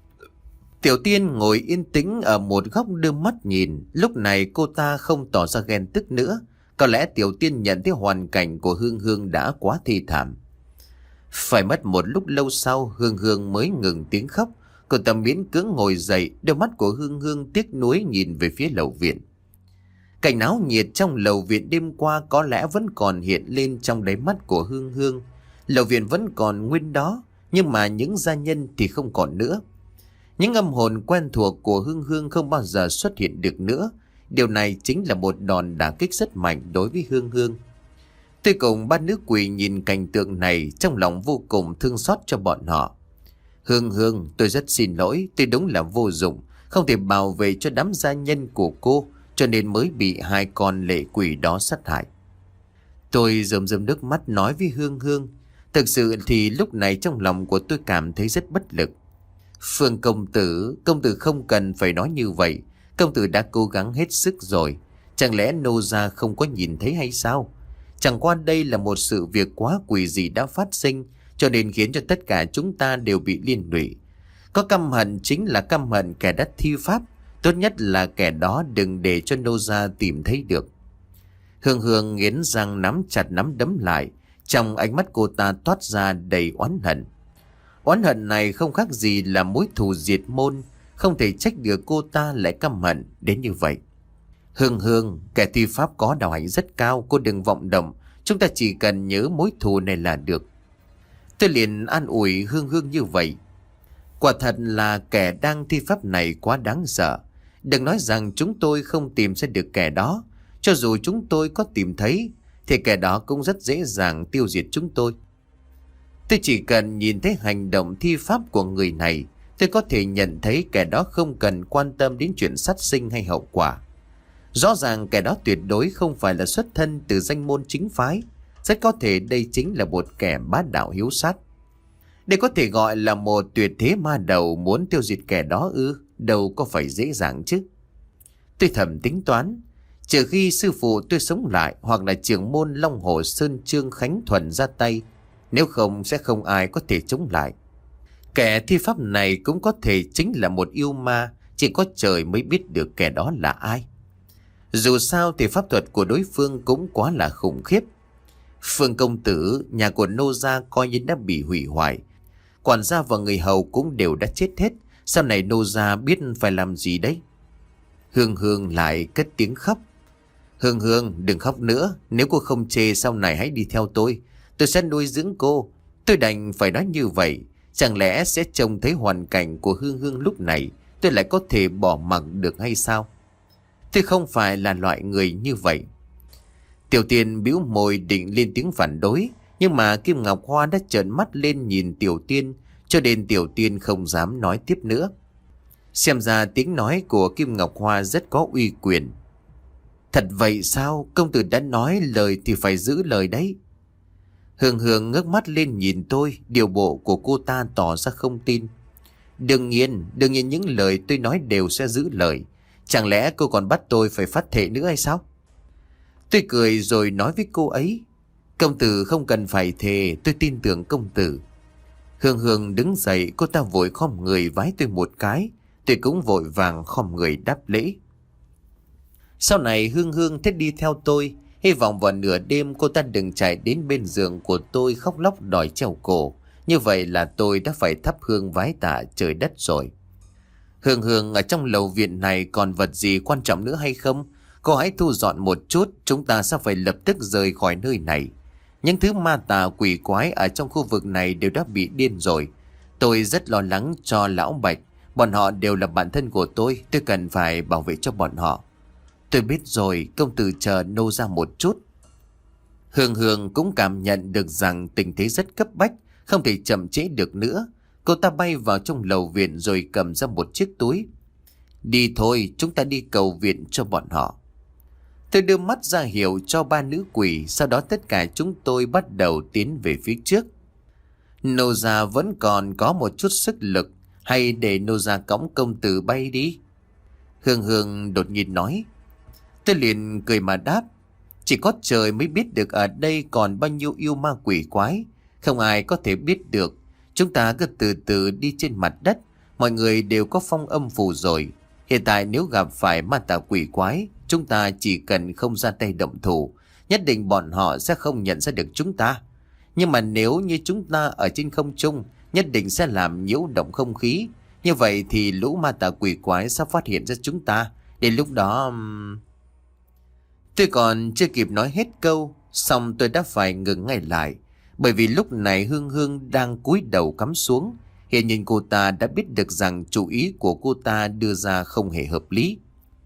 Tiểu Tiên ngồi yên tĩnh ở một góc đưa mắt nhìn. Lúc này cô ta không tỏ ra ghen tức nữa. Có lẽ Tiểu Tiên nhận thấy hoàn cảnh của Hương Hương đã quá thê thảm. Phải mất một lúc lâu sau, Hương Hương mới ngừng tiếng khóc. Cô ta miễn cưỡng ngồi dậy, đôi mắt của Hương Hương tiếc nuối nhìn về phía lầu viện. Cảnh náo nhiệt trong lầu viện đêm qua có lẽ vẫn còn hiện lên trong đáy mắt của Hương Hương. Lầu viện vẫn còn nguyên đó, nhưng mà những gia nhân thì không còn nữa. Những âm hồn quen thuộc của Hương Hương không bao giờ xuất hiện được nữa. Điều này chính là một đòn đả kích rất mạnh đối với Hương Hương. Tôi cùng ba nữ quỷ nhìn cảnh tượng này, trong lòng vô cùng thương xót cho bọn họ. Hương Hương, tôi rất xin lỗi, tôi đúng là vô dụng, không thể bảo vệ cho đám gia nhân của cô, cho nên mới bị hai con lệ quỷ đó sát hại. Tôi rơm rơm nước mắt nói với Hương Hương. Thực sự thì lúc này trong lòng của tôi cảm thấy rất bất lực. Phương công tử, công tử không cần phải nói như vậy. Công tử đã cố gắng hết sức rồi. Chẳng lẽ nô gia không có nhìn thấy hay sao? Chẳng qua đây là một sự việc quá quỷ dị đã phát sinh, cho nên khiến cho tất cả chúng ta đều bị liên lụy. Có căm hận chính là căm hận kẻ đã thi pháp. Tốt nhất là kẻ đó đừng để cho nô gia tìm thấy được. Hương Hương nghiến răng nắm chặt nắm đấm lại. Trong ánh mắt cô ta toát ra đầy oán hận. Oán hận này không khác gì là mối thù diệt môn. Không thể trách được cô ta lại căm hận đến như vậy. Hương Hương, kẻ thi pháp có đạo hạnh rất cao, cô đừng vọng động. Chúng ta chỉ cần nhớ mối thù này là được. Tôi liền an ủi Hương Hương như vậy. Quả thật là kẻ đang thi pháp này quá đáng sợ. Đừng nói rằng chúng tôi không tìm ra được kẻ đó. Cho dù chúng tôi có tìm thấy, thì kẻ đó cũng rất dễ dàng tiêu diệt chúng tôi. Tôi chỉ cần nhìn thấy hành động thi pháp của người này, tôi có thể nhận thấy kẻ đó không cần quan tâm đến chuyện sát sinh hay hậu quả. Rõ ràng kẻ đó tuyệt đối không phải là xuất thân từ danh môn chính phái. Rất có thể đây chính là một kẻ bá đạo hiếu sát. Đây có thể gọi là một tuyệt thế ma đầu, muốn tiêu diệt kẻ đó ư? Đâu có phải dễ dàng chứ. Tôi thầm tính toán, trừ khi sư phụ tôi sống lại hoặc là trưởng môn Long Hồ Sơn Trương Khánh Thuần ra tay, nếu không sẽ không ai có thể chống lại. Kẻ thi pháp này cũng có thể chính là một yêu ma, chỉ có trời mới biết được kẻ đó là ai. Dù sao thì pháp thuật của đối phương cũng quá là khủng khiếp. Phương công tử, nhà của nô gia coi như đã bị hủy hoại. Quản gia và người hầu cũng đều đã chết hết. Sau này nô gia biết phải làm gì đấy? Hương Hương lại cất tiếng khóc. Hương Hương, đừng khóc nữa. Nếu cô không chê sau này hãy đi theo tôi. Tôi sẽ nuôi dưỡng cô. Tôi đành phải nói như vậy. Chẳng lẽ sẽ trông thấy hoàn cảnh của Hương Hương lúc này, tôi lại có thể bỏ mặc được hay sao? Tôi không phải là loại người như vậy. Tiểu Tiên bĩu môi định lên tiếng phản đối, nhưng mà Kim Ngọc Hoa đã trợn mắt lên nhìn Tiểu Tiên, cho nên Tiểu Tiên không dám nói tiếp nữa. Xem ra tiếng nói của Kim Ngọc Hoa rất có uy quyền. Thật vậy sao? Công tử đã nói lời thì phải giữ lời đấy. Hương Hương ngước mắt lên nhìn tôi, điều bộ của cô ta tỏ ra không tin. Đương nhiên, đương nhiên những lời tôi nói đều sẽ giữ lời. Chẳng lẽ cô còn bắt tôi phải phát thệ nữa hay sao? Tôi cười rồi nói với cô ấy, công tử không cần phải thề, tôi tin tưởng công tử. Hương Hương đứng dậy, cô ta vội khom người vái tôi một cái. Tôi cũng vội vàng khom người đáp lễ. Sau này Hương Hương thích đi theo tôi, hy vọng vào nửa đêm cô ta đừng chạy đến bên giường của tôi khóc lóc đòi treo cổ. Như vậy là tôi đã phải thắp hương vái tạ trời đất rồi. Hương Hương, ở trong lầu viện này còn vật gì quan trọng nữa hay không? Cô hãy thu dọn một chút, chúng ta sẽ phải lập tức rời khỏi nơi này. Những thứ ma tà quỷ quái ở trong khu vực này đều đã bị điên rồi. Tôi rất lo lắng cho Lão Bạch. Bọn họ đều là bạn thân của tôi, tôi cần phải bảo vệ cho bọn họ. Tôi biết rồi, công tử chờ nô ra một chút. Hương Hương cũng cảm nhận được rằng tình thế rất cấp bách, không thể chậm trễ được nữa. Cô ta bay vào trong lầu viện rồi cầm ra một chiếc túi. Đi thôi, chúng ta đi cầu viện cho bọn họ. Tôi đưa mắt ra hiệu cho ba nữ quỷ, sau đó tất cả chúng tôi bắt đầu tiến về phía trước. Nô gia vẫn còn có một chút sức lực, hay để nô gia cõng công tử bay đi? Hương Hương đột nhiên nói. Tôi liền cười mà đáp, chỉ có trời mới biết được ở đây còn bao nhiêu yêu ma quỷ quái, không ai có thể biết được. Chúng ta cứ từ từ đi trên mặt đất, mọi người đều có phong âm phù rồi. Hiện tại nếu gặp phải ma tà quỷ quái, chúng ta chỉ cần không ra tay động thủ, nhất định bọn họ sẽ không nhận ra được chúng ta. Nhưng mà nếu như chúng ta ở trên không trung, nhất định sẽ làm nhiễu động không khí. Như vậy thì lũ ma tà quỷ quái sẽ phát hiện ra chúng ta. Đến lúc đó... Tôi còn chưa kịp nói hết câu, xong tôi đã phải ngừng ngay lại. Bởi vì lúc này Hương Hương đang cúi đầu cắm xuống. Hiện nhiên cô ta đã biết được rằng chủ ý của cô ta đưa ra không hề hợp lý.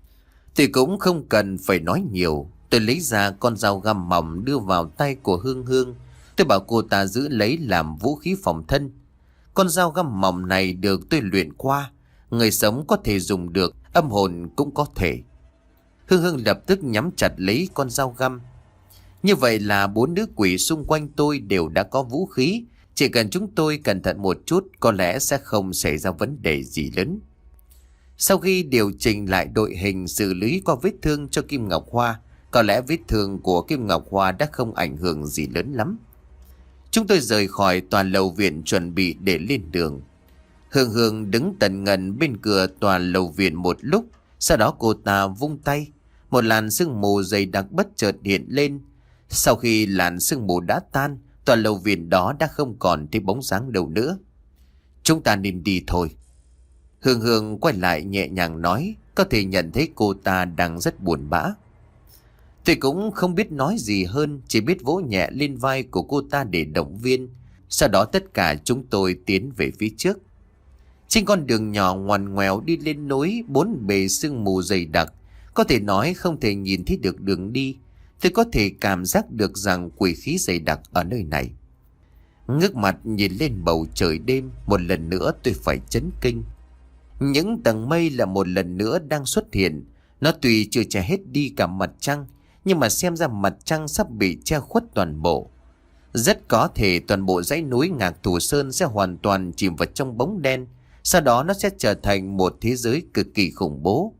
Tôi cũng không cần phải nói nhiều. Tôi lấy ra con dao găm mỏng đưa vào tay của Hương Hương. Tôi bảo cô ta giữ lấy làm vũ khí phòng thân. Con dao găm mỏng này được tôi luyện qua. Người sống có thể dùng được, âm hồn cũng có thể. Hương Hương lập tức nhắm chặt lấy con dao găm. Như vậy là bốn nữ quỷ xung quanh tôi đều đã có vũ khí. Chỉ cần chúng tôi cẩn thận một chút, có lẽ sẽ không xảy ra vấn đề gì lớn. Sau khi điều chỉnh lại đội hình xử lý qua vết thương cho Kim Ngọc Hoa, có lẽ vết thương của Kim Ngọc Hoa đã không ảnh hưởng gì lớn lắm. Chúng tôi rời khỏi tòa lầu viện chuẩn bị để lên đường. Hương Hương đứng tần ngần bên cửa tòa lầu viện một lúc, sau đó cô ta vung tay. Một làn sương mù dày đặc bất chợt hiện lên. Sau khi làn sương mù đã tan, tòa lầu viện đó đã không còn thấy bóng dáng đâu nữa. Chúng ta nên đi thôi. Hương Hương quay lại nhẹ nhàng nói, có thể nhận thấy cô ta đang rất buồn bã. Tôi cũng không biết nói gì hơn, chỉ biết vỗ nhẹ lên vai của cô ta để động viên. Sau đó tất cả chúng tôi tiến về phía trước. Trên con đường nhỏ ngoằn ngoèo đi lên núi, bốn bề sương mù dày đặc, có thể nói không thể nhìn thấy được đường đi. Tôi có thể cảm giác được rằng quỷ khí dày đặc ở nơi này. Ngước mặt nhìn lên bầu trời đêm, một lần nữa tôi phải chấn kinh. Những tầng mây là một lần nữa đang xuất hiện. Nó tuy chưa che hết đi cả mặt trăng, nhưng mà xem ra mặt trăng sắp bị che khuất toàn bộ. Rất có thể toàn bộ dãy núi Ngạc Thù Sơn sẽ hoàn toàn chìm vào trong bóng đen. Sau đó nó sẽ trở thành một thế giới cực kỳ khủng bố.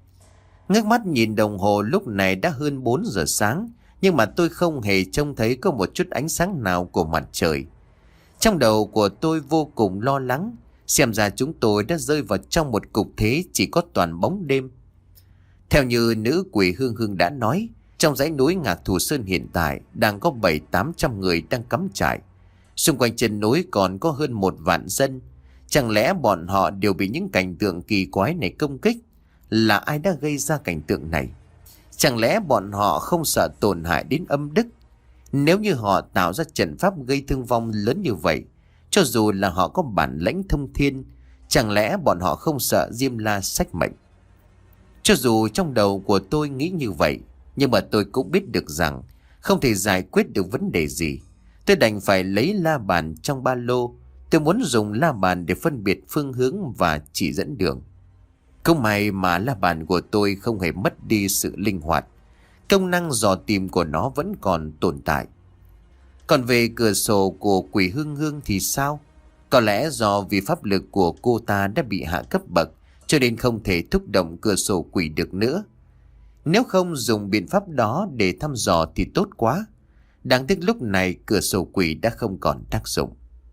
Ngước mắt nhìn đồng hồ, lúc này đã hơn bốn giờ sáng, nhưng mà tôi không hề trông thấy có một chút ánh sáng nào của mặt trời. Trong đầu của tôi vô cùng lo lắng, xem ra chúng tôi đã rơi vào trong một cục thế chỉ có toàn bóng đêm. Theo như nữ quỷ Hương Hương đã nói, trong dãy núi Ngạc Thù Sơn hiện tại đang có bảy tám trăm người đang cắm trại. Xung quanh chân núi còn có hơn một vạn dân. Chẳng lẽ bọn họ đều bị những cảnh tượng kỳ quái này công kích? Là ai đã gây ra cảnh tượng này? Chẳng lẽ bọn họ không sợ tổn hại đến âm đức? Nếu như họ tạo ra trận pháp gây thương vong lớn như vậy, cho dù là họ có bản lãnh thông thiên, chẳng lẽ bọn họ không sợ Diêm La sách mệnh? Cho dù trong đầu của tôi nghĩ như vậy, nhưng mà tôi cũng biết được rằng Không thể giải quyết được vấn đề gì. Tôi đành phải lấy la bàn trong ba lô. Tôi muốn dùng la bàn để phân biệt phương hướng và chỉ dẫn đường. Không may mà la bàn của tôi không hề mất đi sự linh hoạt. Công năng dò tìm của nó vẫn còn tồn tại. Còn về cửa sổ của quỷ Hương Hương thì sao? Có lẽ do vì pháp lực của cô ta đã bị hạ cấp bậc, cho nên không thể thúc động cửa sổ quỷ được nữa. Nếu không dùng biện pháp đó để thăm dò thì tốt quá. Đáng tiếc lúc này cửa sổ quỷ đã không còn tác dụng.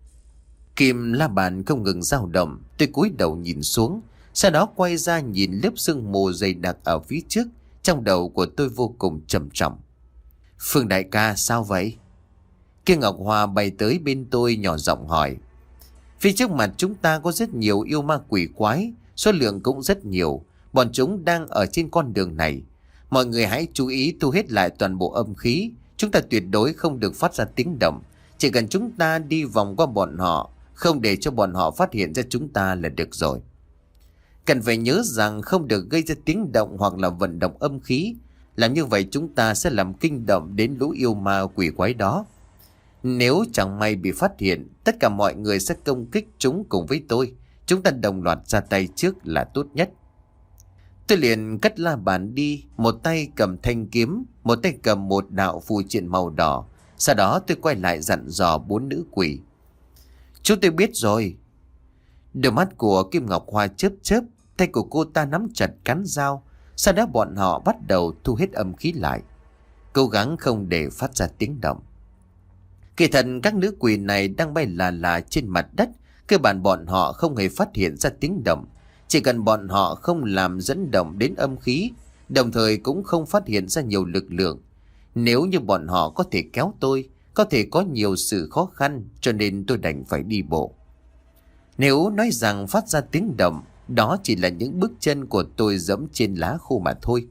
Kim la bàn không ngừng dao động. Tôi cúi đầu nhìn xuống, sau đó quay ra nhìn lớp sương mù dày đặc ở phía trước. Trong đầu của tôi vô cùng trầm trọng. Phương đại ca sao vậy? Kia Ngọc Hoa bay tới bên tôi nhỏ giọng hỏi. Phía trước mặt chúng ta có rất nhiều yêu ma quỷ quái, số lượng cũng rất nhiều. Bọn chúng đang ở trên con đường này. Mọi người hãy chú ý thu hết lại toàn bộ âm khí. Chúng ta tuyệt đối không được phát ra tiếng động. Chỉ cần chúng ta đi vòng qua bọn họ, không để cho bọn họ phát hiện ra chúng ta là được rồi. Cần phải nhớ rằng không được gây ra tiếng động hoặc là vận động âm khí. Làm như vậy chúng ta sẽ làm kinh động đến lũ yêu ma quỷ quái đó. Nếu chẳng may bị phát hiện, tất cả mọi người sẽ công kích chúng cùng với tôi. Chúng ta đồng loạt ra tay trước là tốt nhất. Tôi liền cất la bàn đi, một tay cầm thanh kiếm, một tay cầm một đạo phù triện màu đỏ. Sau đó tôi quay lại dặn dò bốn nữ quỷ. Chúng tôi biết rồi. Đôi mắt của Kim Ngọc Hoa chớp chớp, tay của cô ta nắm chặt cán dao. Sau đó bọn họ bắt đầu thu hết âm khí lại, cố gắng không để phát ra tiếng động. Kỳ thật các nữ quỷ này đang bay là là trên mặt đất. Cơ bản bọn họ không hề phát hiện ra tiếng động. Chỉ cần bọn họ không làm dẫn động đến âm khí, đồng thời cũng không phát hiện ra nhiều lực lượng. Nếu như bọn họ có thể kéo tôi, có thể có nhiều sự khó khăn, cho nên tôi đành phải đi bộ. Nếu nói rằng phát ra tiếng động, đó chỉ là những bước chân của tôi giẫm trên lá khô mà thôi.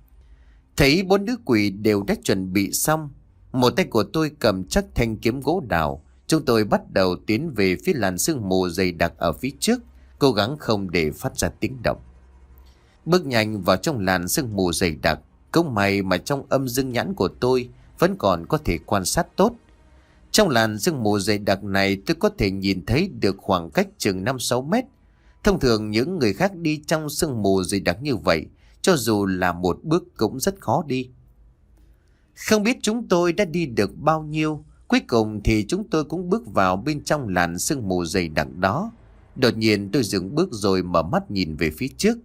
Thấy bốn nữ quỷ đều đã chuẩn bị xong, một tay của tôi cầm chắc thanh kiếm gỗ đào. Chúng tôi bắt đầu tiến về phía làn sương mù dày đặc ở phía trước, cố gắng không để phát ra tiếng động. Bước nhanh vào trong làn sương mù dày đặc, cũng may mà trong âm dương nhãn của tôi vẫn còn có thể quan sát tốt. Trong làn sương mù dày đặc này tôi có thể nhìn thấy được khoảng cách chừng năm sáu mét. Thông thường những người khác đi trong sương mù dày đặc như vậy, cho dù là một bước cũng rất khó đi. Không biết chúng tôi đã đi được bao nhiêu, cuối cùng thì chúng tôi cũng bước vào bên trong làn sương mù dày đặc đó. Đột nhiên tôi dừng bước rồi mở mắt nhìn về phía trước.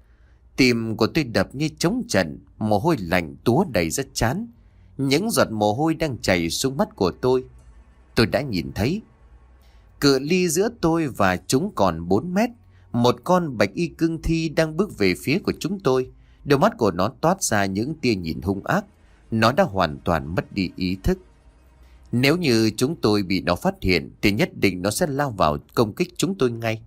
Tim của tôi đập như trống trận, mồ hôi lạnh túa đầy rất chán. Những giọt mồ hôi đang chảy xuống mắt của tôi. Tôi đã nhìn thấy cự ly giữa tôi và chúng còn bốn mét. Một con bạch y cương thi đang bước về phía của chúng tôi. Đôi mắt của nó toát ra những tia nhìn hung ác. Nó đã hoàn toàn mất đi ý thức. Nếu như chúng tôi bị nó phát hiện thì nhất định nó sẽ lao vào công kích chúng tôi ngay.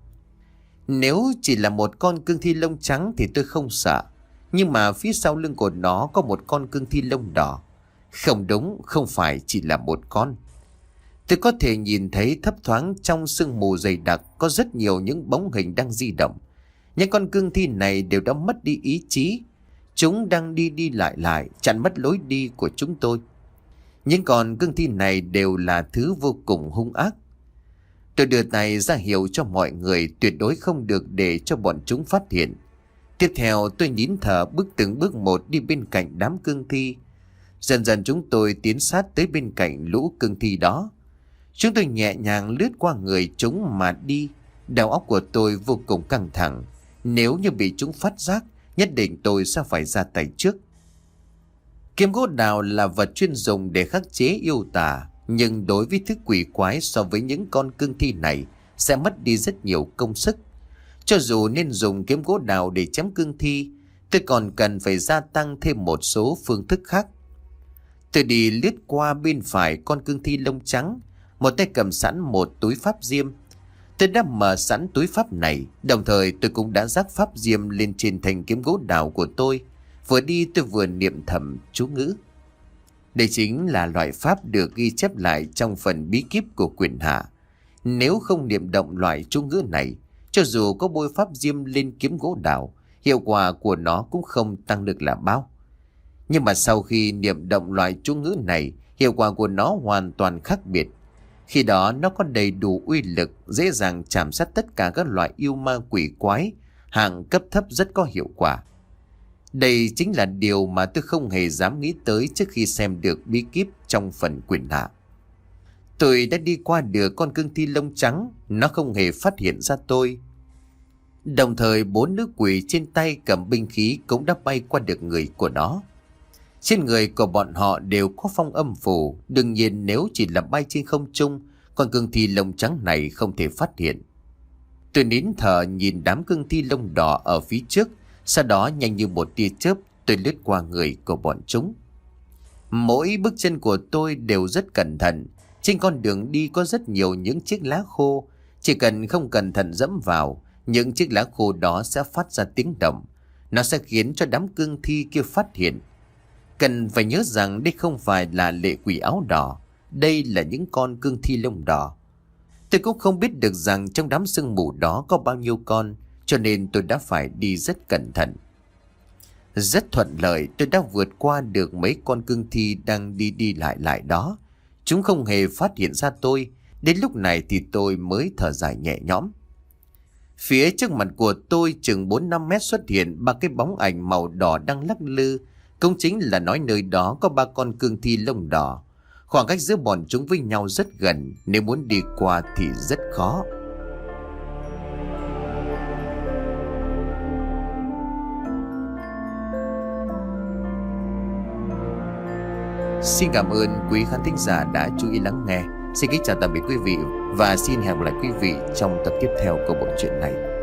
Nếu chỉ là một con cương thi lông trắng thì tôi không sợ. Nhưng mà phía sau lưng của nó có một con cương thi lông đỏ. Không đúng, không phải chỉ là một con. Tôi có thể nhìn thấy thấp thoáng trong sương mù dày đặc có rất nhiều những bóng hình đang di động. Những con cương thi này đều đã mất đi ý chí. Chúng đang đi đi lại lại, chặn mất lối đi của chúng tôi. Những con cương thi này đều là thứ vô cùng hung ác. Tôi đưa tay ra hiệu cho mọi người tuyệt đối không được để cho bọn chúng phát hiện. Tiếp theo tôi nín thở bước từng bước một đi bên cạnh đám cương thi. Dần dần chúng tôi tiến sát tới bên cạnh lũ cương thi đó. Chúng tôi nhẹ nhàng lướt qua người chúng mà đi. Đầu óc của tôi vô cùng căng thẳng. Nếu như bị chúng phát giác, nhất định tôi sẽ phải ra tay trước. Kiếm gỗ đào là vật chuyên dùng để khắc chế yêu tà, nhưng đối với thứ quỷ quái so với những con cương thi này sẽ mất đi rất nhiều công sức. Cho dù nên dùng kiếm gỗ đào để chém cương thi, tôi còn cần phải gia tăng thêm một số phương thức khác. Tôi đi lướt qua bên phải con cương thi lông trắng, một tay cầm sẵn một túi pháp diêm. Tôi đã mở sẵn túi pháp này, đồng thời tôi cũng đã rắc pháp diêm lên trên thanh kiếm gỗ đào của tôi. Vừa đi tôi vừa niệm thầm chú ngữ. Đây chính là loại pháp được ghi chép lại trong phần bí kíp của quyền hạ. Nếu không niệm động loại chú ngữ này, cho dù có bôi pháp diêm lên kiếm gỗ đào, hiệu quả của nó cũng không tăng được là bao. Nhưng mà sau khi niệm động loại chú ngữ này, hiệu quả của nó hoàn toàn khác biệt. Khi đó nó có đầy đủ uy lực, dễ dàng chạm sát tất cả các loại yêu ma quỷ quái, hạng cấp thấp rất có hiệu quả. Đây chính là điều mà tôi không hề dám nghĩ tới trước khi xem được bí kíp trong phần quyền hạ. Tôi đã đi qua được con cương thi lông trắng, nó không hề phát hiện ra tôi. Đồng thời bốn nữ quỷ trên tay cầm binh khí cũng đã bay qua được người của nó. Trên người của bọn họ đều có phong âm phù, đương nhiên nếu chỉ là bay trên không trung, con cương thi lông trắng này không thể phát hiện. Tôi nín thở nhìn đám cương thi lông đỏ ở phía trước, sau đó nhanh như một tia chớp tôi lướt qua người của bọn chúng. Mỗi bước chân của tôi đều rất cẩn thận. Trên con đường đi có rất nhiều những chiếc lá khô, chỉ cần không cẩn thận dẫm vào, những chiếc lá khô đó sẽ phát ra tiếng động. Nó sẽ khiến cho đám cương thi kia phát hiện. Cần phải nhớ rằng đây không phải là lệ quỷ áo đỏ, đây là những con cương thi lông đỏ. Tôi cũng không biết được rằng trong đám sương mù đó có bao nhiêu con, cho nên tôi đã phải đi rất cẩn thận. Rất thuận lợi, tôi đã vượt qua được mấy con cương thi đang đi đi lại lại đó. Chúng không hề phát hiện ra tôi. Đến lúc này thì tôi mới thở dài nhẹ nhõm. Phía trước mặt của tôi chừng bốn năm mét xuất hiện ba cái bóng ảnh màu đỏ đang lắc lư. Cũng chính là nói nơi đó có ba con cương thi lông đỏ. Khoảng cách giữa bọn chúng với nhau rất gần, nếu muốn đi qua thì rất khó. Xin cảm ơn quý khán thính giả đã chú ý lắng nghe. Xin kính chào tạm biệt quý vị và xin hẹn gặp lại quý vị trong tập tiếp theo của bộ truyện này.